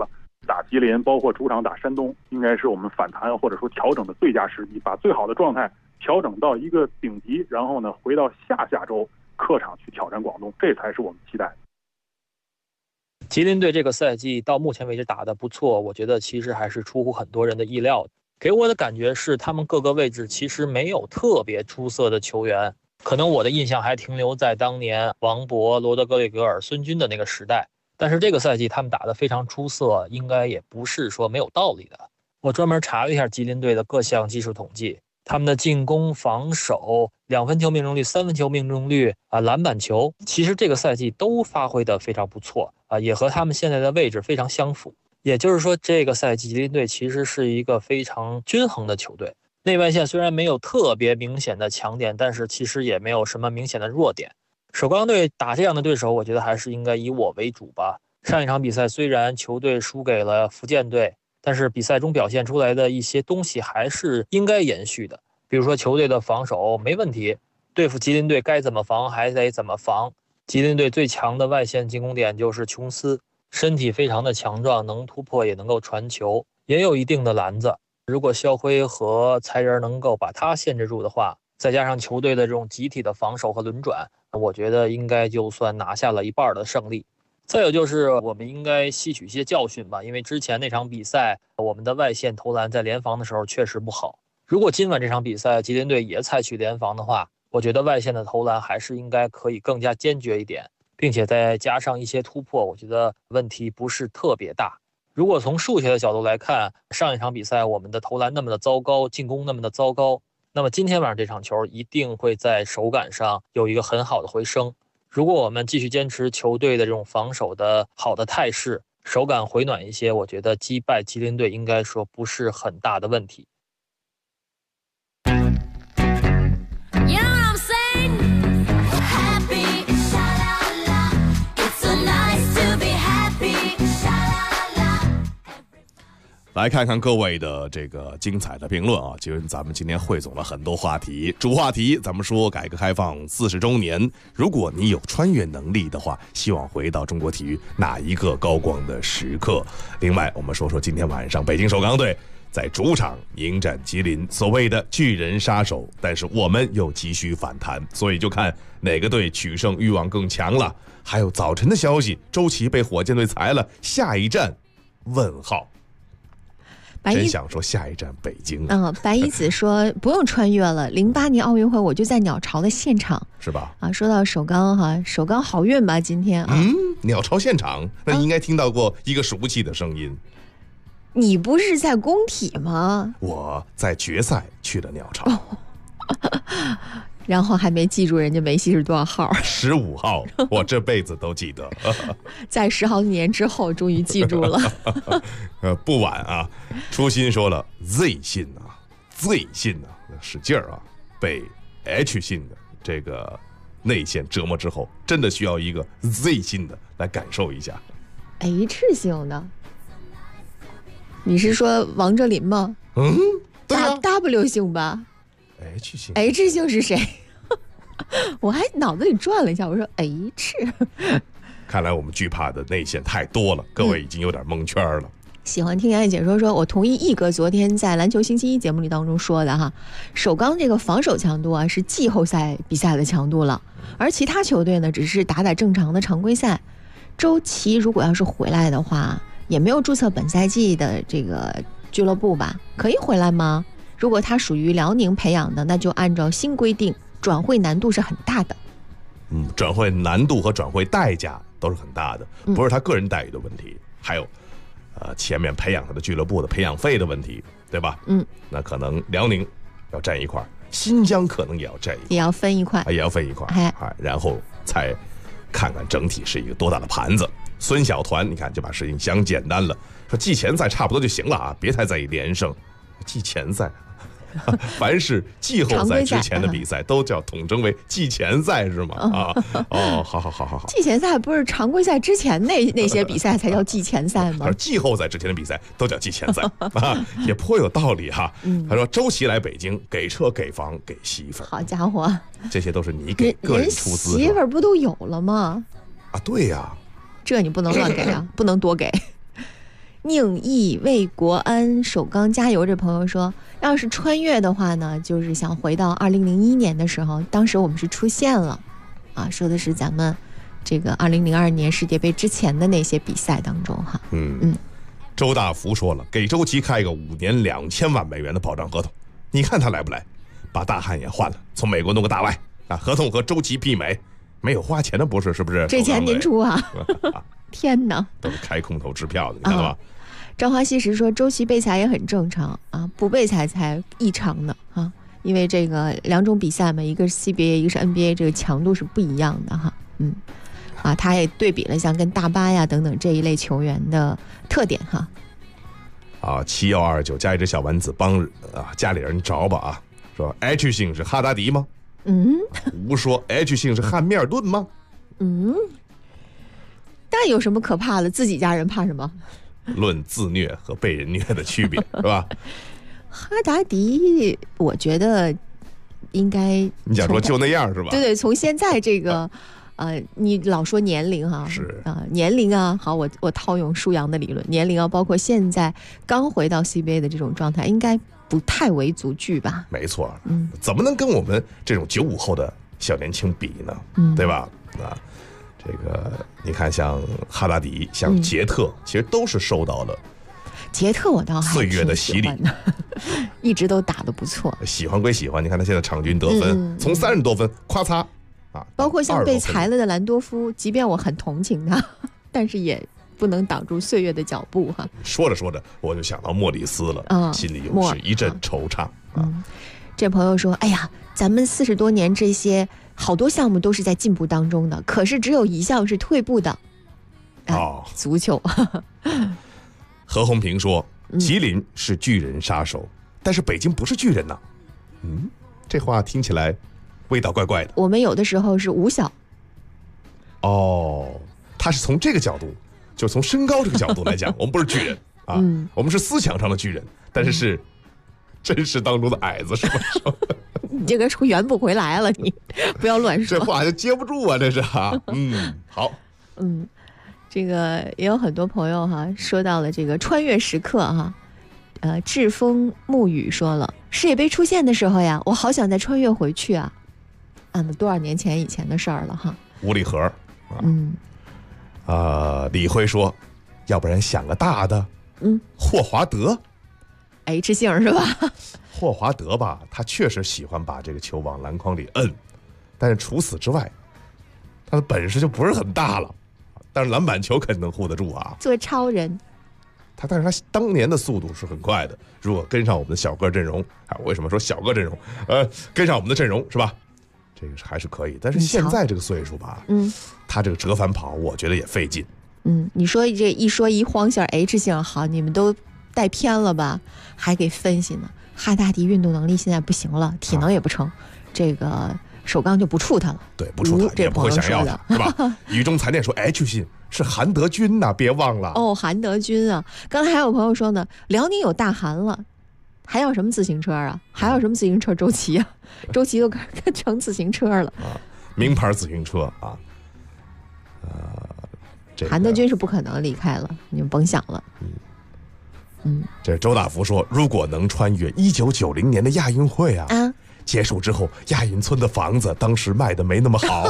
打吉林，包括主场打山东，应该是我们反弹或者说调整的最佳时机，把最好的状态调整到一个顶级，然后呢回到下周客场去挑战广东，这才是我们期待的。 吉林队这个赛季到目前为止打得不错，我觉得其实还是出乎很多人的意料的。给我的感觉是他们各个位置其实没有特别出色的球员，可能我的印象还停留在当年王博、罗德格雷格尔、孙军的那个时代。但是这个赛季他们打得非常出色，应该也不是说没有道理的。我专门查了一下吉林队的各项技术统计，他们的进攻、防守、2分球命中率、3分球命中率篮板球，其实这个赛季都发挥得非常不错也和他们现在的位置非常相符。也就是说，这个赛季吉林队其实是一个非常均衡的球队。内外线虽然没有特别明显的强点，但是其实也没有什么明显的弱点。首钢队打这样的对手，我觉得还是应该以我为主吧。上一场比赛虽然球队输给了福建队，但是比赛中表现出来的一些东西还是应该延续的。比如说球队的防守没问题，对付吉林队该怎么防还得怎么防。吉林队最强的外线进攻点就是琼斯，身体非常的强壮，能突破也能够传球，也有一定的篮子。如果肖辉和才仁能够把他限制住的话，再加上球队的这种集体的防守和轮转，我觉得应该就算拿下了一半的胜利。再有就是我们应该吸取一些教训吧，因为之前那场比赛我们的外线投篮在联防的时候确实不好。如果今晚这场比赛吉林队也采取联防的话，我觉得外线的投篮还是应该可以更加坚决一点，并且再加上一些突破，我觉得问题不是特别大。如果从数学的角度来看，上一场比赛我们的投篮那么的糟糕，进攻那么的糟糕，那么今天晚上这场球一定会在手感上有一个很好的回升。如果我们继续坚持球队的这种防守的好的态势，手感回暖一些，我觉得击败吉林队应该说不是很大的问题。 来看看各位的这个精彩的评论啊！其实咱们今天汇总了很多话题，主话题咱们说改革开放40周年，如果你有穿越能力的话，希望回到中国体育哪一个高光的时刻？另外，我们说说今天晚上北京首钢队在主场迎战吉林，所谓的巨人杀手，但是我们又急需反弹，所以就看哪个队取胜欲望更强了。还有早晨的消息，周琦被火箭队裁了，下一站问号。真想说下一站北京白一子说不用穿越了，08年奥运会我就在鸟巢的现场， 是吧？ 说到首钢首钢好运吧今天鸟巢现场，那你应该听到过一个熟悉的声音。 你不是在工体吗？ 我在决赛去了鸟巢然后还没记住人家梅西是多少号 ？15号，我这辈子都记得。 在10好几年之后，终于记住了。 不晚啊！初心说了 ，Z 信啊 ，Z 信啊，使劲儿啊，被 H 信的这个内线折磨之后，真的需要一个 Z 信的来感受一下。 H 信的，你是说王哲林吗？ 对啊 W 姓吧。H 姓是谁？我还脑子里转了一下，我说 H。 看来我们惧怕的内线太多了，各位已经有点蒙圈了。 喜欢听杨姐解说，我同意毅哥昨天在篮球星期一节目里当中说的首钢这个防守强度是季后赛比赛的强度了，而其他球队呢只是打正常的常规赛。周琦如果要是回来的话，也没有注册本赛季的这个俱乐部吧？可以回来吗？如果他属于辽宁培养的，那就按照新规定，转会难度是很大的。 转会难度和转会代价都是很大的，不是他个人待遇的问题，还有前面培养他的俱乐部的培养费的问题，对吧？那可能辽宁要占一块，新疆可能也要占一块， 也要分一块， 然后才看看整体是一个多大的盘子。孙小团，你看就把事情想简单了，说季前赛差不多就行了别太在意连胜。季前赛，凡是季后赛之前的比赛都叫统称为季前赛是吗？好。 季前赛不是常规赛之前那些比赛才叫季前赛吗？ 季后赛之前的比赛都叫季前赛也颇有道理哈。他说周琦来北京，给车给房给媳妇儿， 好家伙， 这些都是你给个人出资， 媳妇儿不都有了吗？ 对呀， 这你不能乱给不能多给。 宁毅为国安首钢加油，这朋友说，要是穿越的话呢，就是想回到2001年的时候，当时我们是出现了啊，说的是咱们这个2002年世界杯之前的那些比赛当中哈。 周大福说了，给周琦开个5年2000万美元的保障合同，你看他来不来？把大汉也换了，从美国弄个大外啊，合同和周琦媲美，没有花钱的不是？是不是？ 这钱您出啊？天哪， 都是开空头支票的，你看到吗？ 朝花夕拾说，周琦被裁也很正常啊，不被裁才异常的啊，因为这个两种比赛嘛，一个是 CBA， 一个是 NBA， 这个强度是不一样的哈。他也对比了像跟大巴呀等等这一类球员的特点哈。 7129加一只小丸子帮家里人找吧啊，说 H 姓是哈达迪吗？胡说 H 姓是汉密尔顿吗？ 那有什么可怕的？自己家人怕什么？ 论自虐和被人虐的区别是吧？ 哈达迪我觉得应该， 你想说就那样是吧？ 对，从现在这个你老说年龄哈， 是年龄啊，好，我套用舒阳的理论，年龄啊，包括现在刚回到 CBA 的这种状态，应该不太为足惧吧？ 没错，怎么能跟我们这种95后的小年轻比呢？对吧？这个你看，像哈达迪、像杰特，其实都是受到了杰特，我倒还岁月的洗礼， 一直都打得不错。 喜欢归喜欢，你看他现在场均得分从30多分，咔嚓包括像被裁了的兰多夫，即便我很同情他，但是也不能挡住岁月的脚步哈。 说着说着，我就想到莫里斯了，心里又是一阵惆怅这朋友说：“哎呀，咱们40多年这些好多项目都是在进步当中的，可是只有一项是退步的。”足球。 何鸿平说：“吉林是巨人杀手，但是北京不是巨人呐。”这话听起来味道怪怪的。 我们有的时候是五小。 他是从这个角度，就从身高这个角度来讲，我们不是巨人啊，我们是思想上的巨人，但是是真实当中的矮子，是吧？ 你这个圆不回来了，你不要乱说。 这话就接不住啊，这是哈。好。 这个也有很多朋友哈说到了这个穿越时刻哈。栉风沐雨说了，世界杯出现的时候呀，我好想再穿越回去啊。那多少年前以前的事儿了哈。 五里河。李辉说，要不然想个大的。霍华德。 H 姓是吧？ 霍华德吧，他确实喜欢把这个球往篮筐里摁，但是除此之外，他的本事就不是很大了。但是篮板球肯定能护得住啊！ 做超人， 但是他当年的速度是很快的。如果跟上我们的小个阵容我为什么说小个阵容？跟上我们的阵容是吧？这个还是可以。但是现在这个岁数吧，他这个折返跑，我觉得也费劲。 你说这一说一晃线 H 姓好，你们都带偏了吧？还给分析呢。哈达迪运动能力现在不行了，体能也不成，这个首钢就不怵他了。 对，不怵他，也不会想要他，是吧？雨中残念说 H 姓是韩德君呐，别忘了。 韩德君啊！刚才还有朋友说呢，辽宁有大韩了，还要什么自行车啊？还要什么自行车？周琦啊，周琦都成自行车了名牌自行车啊。 韩德君是不可能离开了，你们甭想了。 这周大福说，如果能穿越1990年的亚运会结束之后，亚运村的房子当时卖的没那么好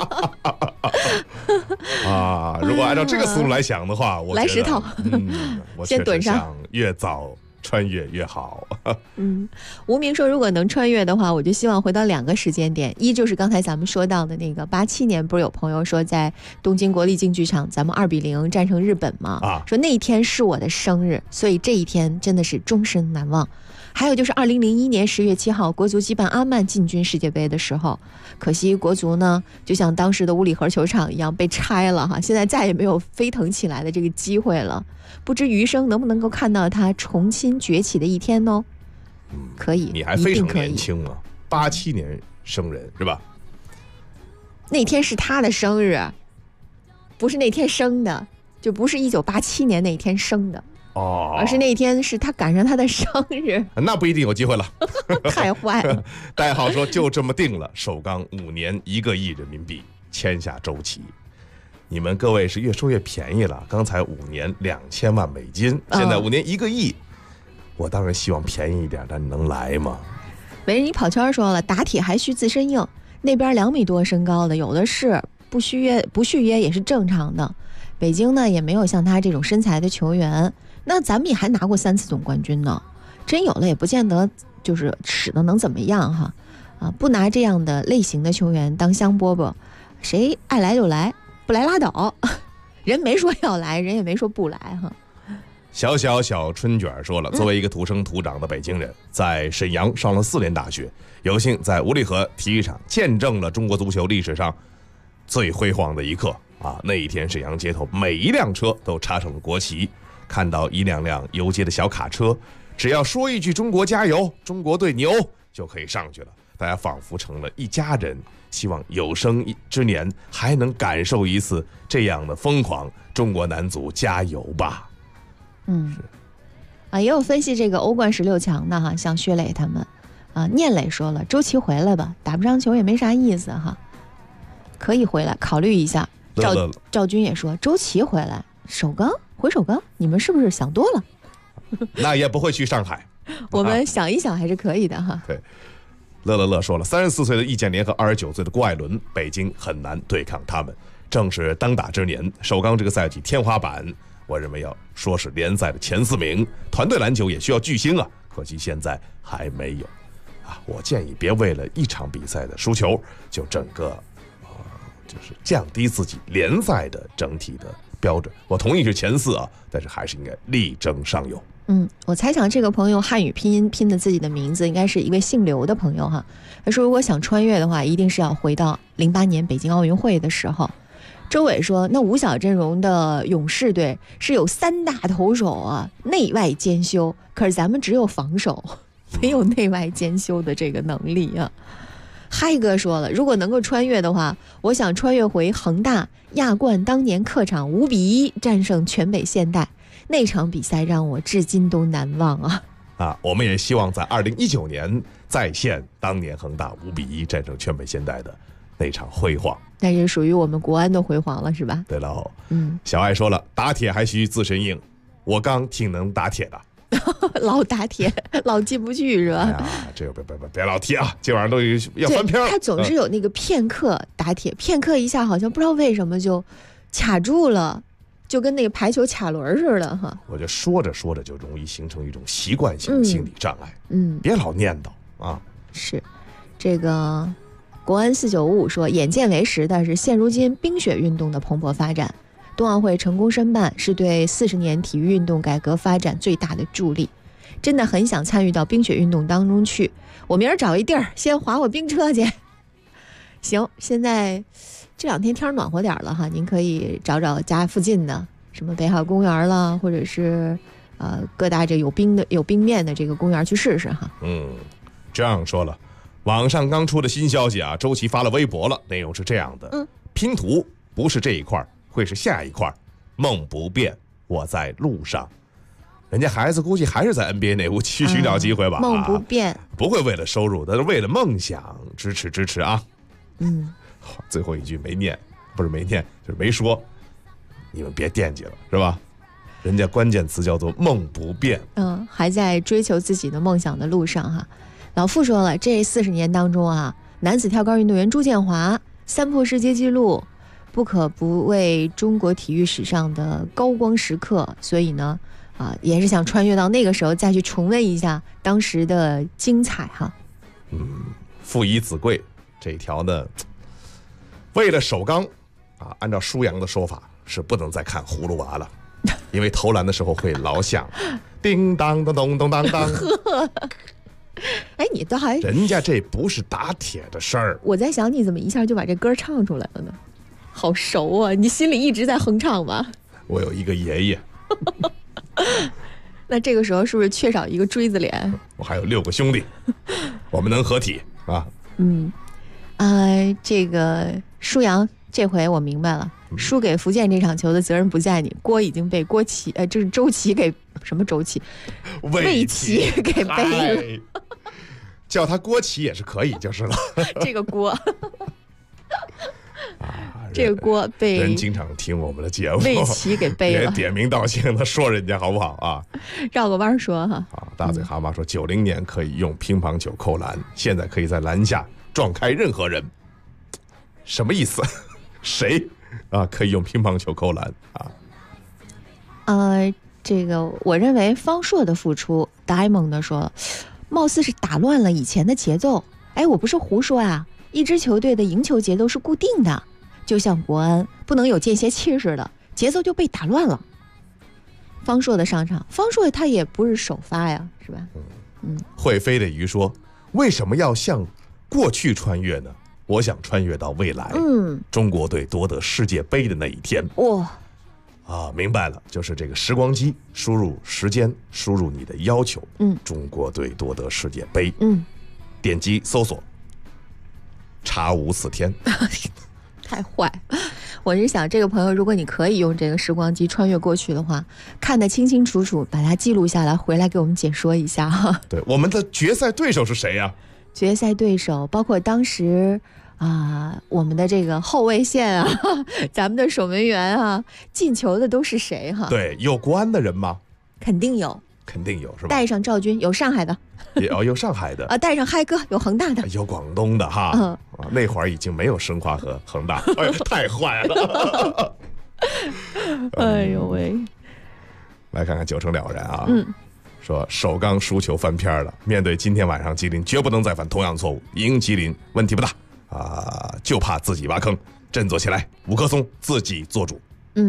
如果按照这个思路来想的话，我觉得来10套我先蹲上， 越早穿越越好无名说，如果能穿越的话，我就希望回到2个时间点，一就是刚才咱们说到的那个87年，不是有朋友说在东京国立竞剧场咱们2-0战胜日本吗？说那一天是我的生日，所以这一天真的是终身难忘。还有就是2001年10月7号，国足击败阿曼进军世界杯的时候，可惜国足呢，就像当时的五里河球场一样被拆了哈，现在再也没有飞腾起来的这个机会了。不知余生能不能够看到他重新崛起的一天呢？可以， 你还非常年轻啊，87年生人是吧？ 那天是他的生日，不是那天生的，就不是1987年那天生的。而是那一天是他赶上他的生日， 那不一定有机会了太坏了代号说就这么定了，首钢5年1个亿人民币签下周琦。 你们各位是越说越便宜了。刚才5年2000万美金，现在5年1个亿，我当然希望便宜一点，但你能来吗？ 每人一跑圈说了，打铁还需自身硬，那边2米多身高的有的是，不续约也是正常的。北京呢也没有像他这种身材的球员，那咱们也还拿过3次总冠军呢，真有了也不见得就是使得能怎么样哈。不拿这样的类型的球员当香饽饽，谁爱来就来，不来拉倒。人没说要来，人也没说不来哈。 小春卷说了，作为一个土生土长的北京人，在沈阳上了4年大学，有幸在五里河体育场见证了中国足球历史上最辉煌的一刻啊！那一天，沈阳街头每一辆车都插上了国旗，看到一辆辆游街的小卡车，只要说一句“中国加油，中国队牛”，就可以上去了。大家仿佛成了一家人，希望有生之年还能感受一次这样的疯狂。中国男足加油吧！ 也有分析这个欧冠16强的哈，像薛磊他们聂磊说了，周琦回来吧，打不上球也没啥意思哈，可以回来考虑一下。赵军也说，周琦回来回首钢，你们是不是想多了？ 那也不会去上海。 我们想一想还是可以的哈。 对。乐说了，34岁的易建联和29岁的郭艾伦，北京很难对抗他们。正是当打之年，首钢这个赛季天花板，我认为要说是联赛的前4名。团队篮球也需要巨星啊，可惜现在还没有我建议别为了一场比赛的输球，就整个就是降低自己联赛的整体的标准。我同意是前4但是还是应该力争上游。 我猜想这个朋友汉语拼音拼的自己的名字应该是一位姓刘的朋友哈。他说如果想穿越的话，一定是要回到08年北京奥运会的时候。周伟说，那5小阵容的勇士队是有3大投手内外兼修，可是咱们只有防守，没有内外兼修的这个能力啊。嗨哥说了，如果能够穿越的话，我想穿越回恒大亚冠当年客场5-1战胜全北现代，那场比赛让我至今都难忘我们也希望在2019年再现当年恒大5-1战胜全北现代的那场辉煌， 那是属于我们国安的辉煌了，是吧？ 对了，小爱说了，打铁还需自身硬，我刚挺能打铁的。 老打铁，老进不去是吧？ 这个别老提啊！今晚上都要翻篇了。 他总是有那个片刻打铁，片刻一下好像不知道为什么就卡住了，就跟那个排球卡轮似的哈。 我就说着就容易形成一种习惯性的心理障碍。别老念叨是，这个国安4955说，眼见为实的是现如今冰雪运动的蓬勃发展。冬奥会成功申办是对40年体育运动改革发展最大的助力，真的很想参与到冰雪运动当中去。我明儿找一地儿先划我冰车去。行，现在这2天天暖和点了哈，您可以找家附近的什么北海公园了，或者是各大这有冰面的这个公园去试试哈。 这样说了，网上刚出的新消息周琦发了微博了，内容是这样的：拼图不是这一块，会是下一块，梦不变，我在路上。人家孩子估计还是在 NBA 内部去寻找机会吧。 梦不变， 不会为了收入，但是为了梦想，支持啊。最后一句没念，不是没念，就是没说，你们别惦记了，是吧？人家关键词叫做梦不变。 还在追求自己的梦想的路上哈。老傅说了，这40年当中男子跳高运动员朱建华3破世界纪录，不可不为中国体育史上的高光时刻，所以呢，也是想穿越到那个时候再去重温一下当时的精彩哈。 父以子贵这一条呢，为了首钢按照舒阳的说法是不能再看葫芦娃了，因为投篮的时候会老响，叮当当咚咚当当。 哎，你倒还人家这不是打铁的事儿。 我在想你怎么一下就把这歌唱出来了呢？好熟啊！你心里一直在哼唱吧？ 我有一个爷爷。 那这个时候是不是缺少一个锥子脸？ 我还有6个兄弟，我们能合体啊。 这个舒阳这回我明白了，输给福建这场球的责任不在你，锅已经被这是周琦给什么周琦？魏琦给背了。 叫他郭琦也是可以就是了。 这个锅。 这个锅被人经常听我们的节目， 魏琪给背了， 点名道姓的说人家好不好啊？ 绕个弯说哈。 大嘴蛤蟆说，90年可以用乒乓球扣篮，现在可以在篮下撞开任何人，什么意思？谁啊可以用乒乓球扣篮啊？ 这个我认为方硕的付出 ，Diamond 的说，貌似是打乱了以前的节奏。哎，我不是胡说啊，一支球队的赢球节奏是固定的，就像国安不能有间歇期似的，节奏就被打乱了。方硕的上场，方硕他也不是首发呀，是吧？ 会飞的鱼说，为什么要向过去穿越呢？我想穿越到未来，中国队夺得世界杯的那一天。 哇！ 明白了，就是这个时光机，输入时间，输入你的要求，中国队夺得世界杯，点击搜索，查无此天。 太坏！我是想，这个朋友，如果你可以用这个时光机穿越过去的话，看得清清楚楚，把它记录下来，回来给我们解说一下哈。 对，我们的决赛对手是谁呀？ 决赛对手包括当时我们的这个后卫线啊，咱们的守门员啊，进球的都是谁哈？ 对，有国安的人吗？ 肯定有， 是吧？ 带上赵军，有上海的， 有上海的带上嗨哥，有恒大的， 有广东的哈。那会儿已经没有申花和恒大，哎呀，太坏了！ 哎呦喂！ 来看看9成了然啊。说首钢输球翻篇了，面对今天晚上吉林，绝不能再犯同样错误，赢吉林问题不大就怕自己挖坑，振作起来，吴克松自己做主。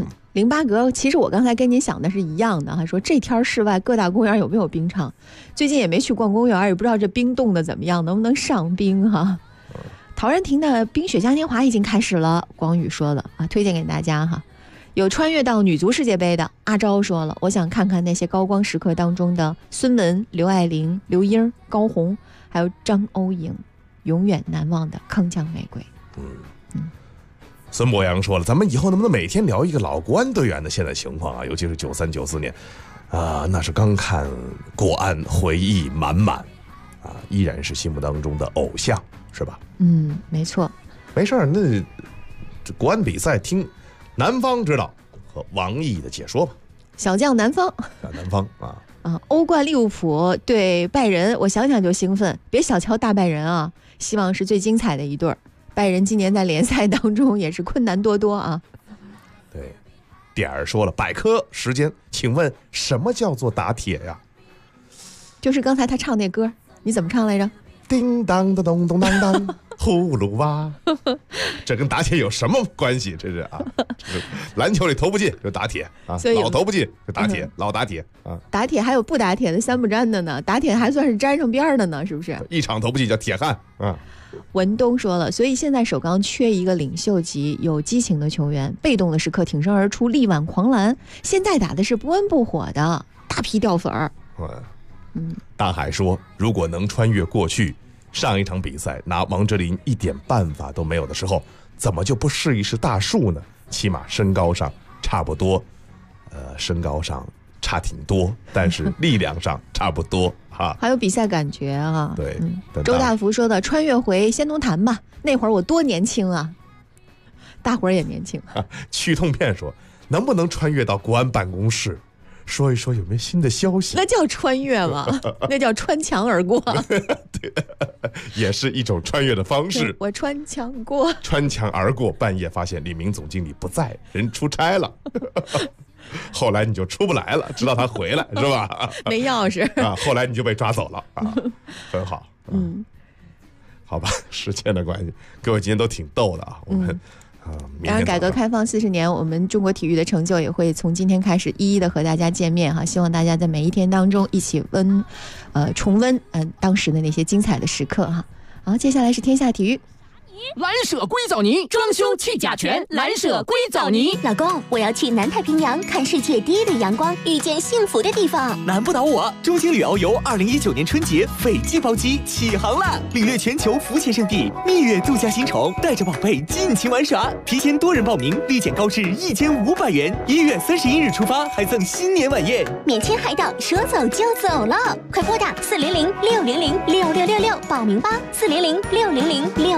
08格，其实我刚才跟您想的是一样的哈，说这天室外各大公园有没有冰场？最近也没去逛公园，也不知道这冰冻的怎么样，能不能上冰哈？陶然亭的冰雪嘉年华已经开始了，光宇说的推荐给大家哈。有穿越到女足世界杯的阿昭说了，我想看看那些高光时刻当中的孙雯、刘爱玲、刘英、高红，还有张欧颖，永远难忘的铿锵玫瑰。 孙博洋说了，咱们以后能不能每天聊一个老国安队员的现在情况啊？尤其是93、94年那是刚看国安，回忆满满依然是心目当中的偶像，是吧？ 没错。 没事儿，那这国安比赛听南方知道和王毅的解说吧。 小将南方欧冠利物浦对拜仁，我想想就兴奋，别小瞧大拜仁啊，希望是最精彩的一对儿。拜仁今年在联赛当中也是困难多多啊。 对，点儿说了，百科时间，请问什么叫做打铁呀？ 就是刚才他唱那歌，你怎么唱来着？ 叮当的咚咚当当，呼噜哇。这跟打铁有什么关系？这是这是篮球里投不进就打铁老投不进就打铁，老打铁打铁还有不打铁的三不沾的呢，打铁还算是沾上边的呢，是不是？ 一场投不进叫铁汉文东说了，所以现在首钢缺一个领袖级有激情的球员，被动的时刻挺身而出，力挽狂澜。现在打的是不温不火的，大批掉粉儿。 大海说，如果能穿越过去，上一场比赛拿王哲林一点办法都没有的时候，怎么就不试一试大树呢？起码身高上差不多，身高上差挺多，但是力量上差不多还有比赛感觉啊。 对， 周大福说的穿越回仙农坛吧，那会儿我多年轻啊，大伙儿也年轻。 去痛片说，能不能穿越到国安办公室，说一说有没有新的消息？ 那叫穿越吗？那叫穿墙而过。 对，也是一种穿越的方式。 我穿墙过， 穿墙而过，半夜发现李明总经理不在，人出差了。后来你就出不来了，直到他回来，是吧？ 没钥匙后来你就被抓走了很好。好吧，时间的关系，各位今天都挺逗的我们当然改革开放40年，我们中国体育的成就也会从今天开始一一的和大家见面希望大家在每一天当中一起重温当时的那些精彩的时刻好，接下来是天下体育。 蓝舍硅藻泥装修去甲醛，蓝舍硅藻泥。 老公，我要去南太平洋看世界第一缕阳光，遇见幸福的地方。 难不倒我！中青旅遨游2019年春节斐济包机启航了，领略全球浮潜胜地，蜜月度假新宠，带着宝贝尽情玩耍。提前多人报名，立减高至1500元。1月31日出发，还赠新年晚宴， 免签海岛，说走就走了。快拨打400-600-6666报名吧，400-600-6666。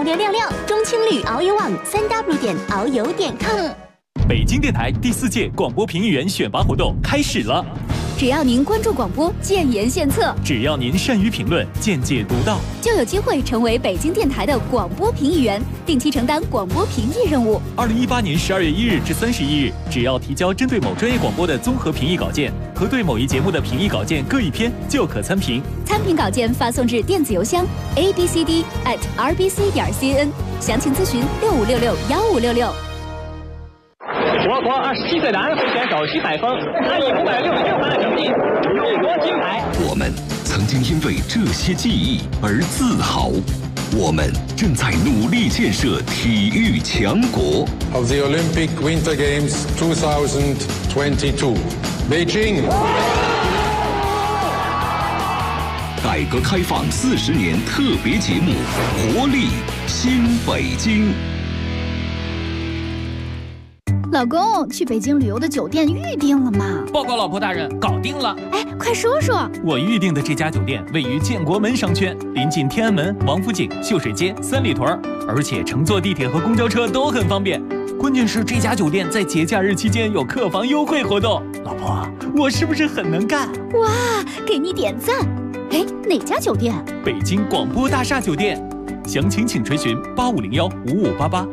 中青旅遨游网3w.遨游.com。 北京电台第4届广播评议员选拔活动开始了。 只要您关注广播，建言献策； 只要您善于评论，见解独到， 就有机会成为北京电台的广播评议员，定期承担广播评议任务。 2018年12月1日至31日，只要提交针对某专业广播的综合评议稿件和对某一节目的评议稿件各1篇，就可参评。 参评稿件发送至电子邮箱 abcd@rbc.cn， 详情咨询65661566。 我国27岁的安徽选手徐海峰，他以566分的成绩荣夺金牌。 我们曾经因为这些记忆而自豪，我们正在努力建设体育强国。 Of the Olympic Winter Games 2022, Beijing。 改革开放40年特别节目，活力新北京。 老公，去北京旅游的酒店预定了吗？ 报告老婆大人，搞定了。 哎，快说说。 我预定的这家酒店位于建国门商圈，临近天安门、王府井、秀水街、三里屯，而且乘坐地铁和公交车都很方便。关键是这家酒店在节假日期间有客房优惠活动。老婆，我是不是很能干？ 哇，给你点赞。哎，哪家酒店？ 北京广播大厦酒店。详情请垂询85015588。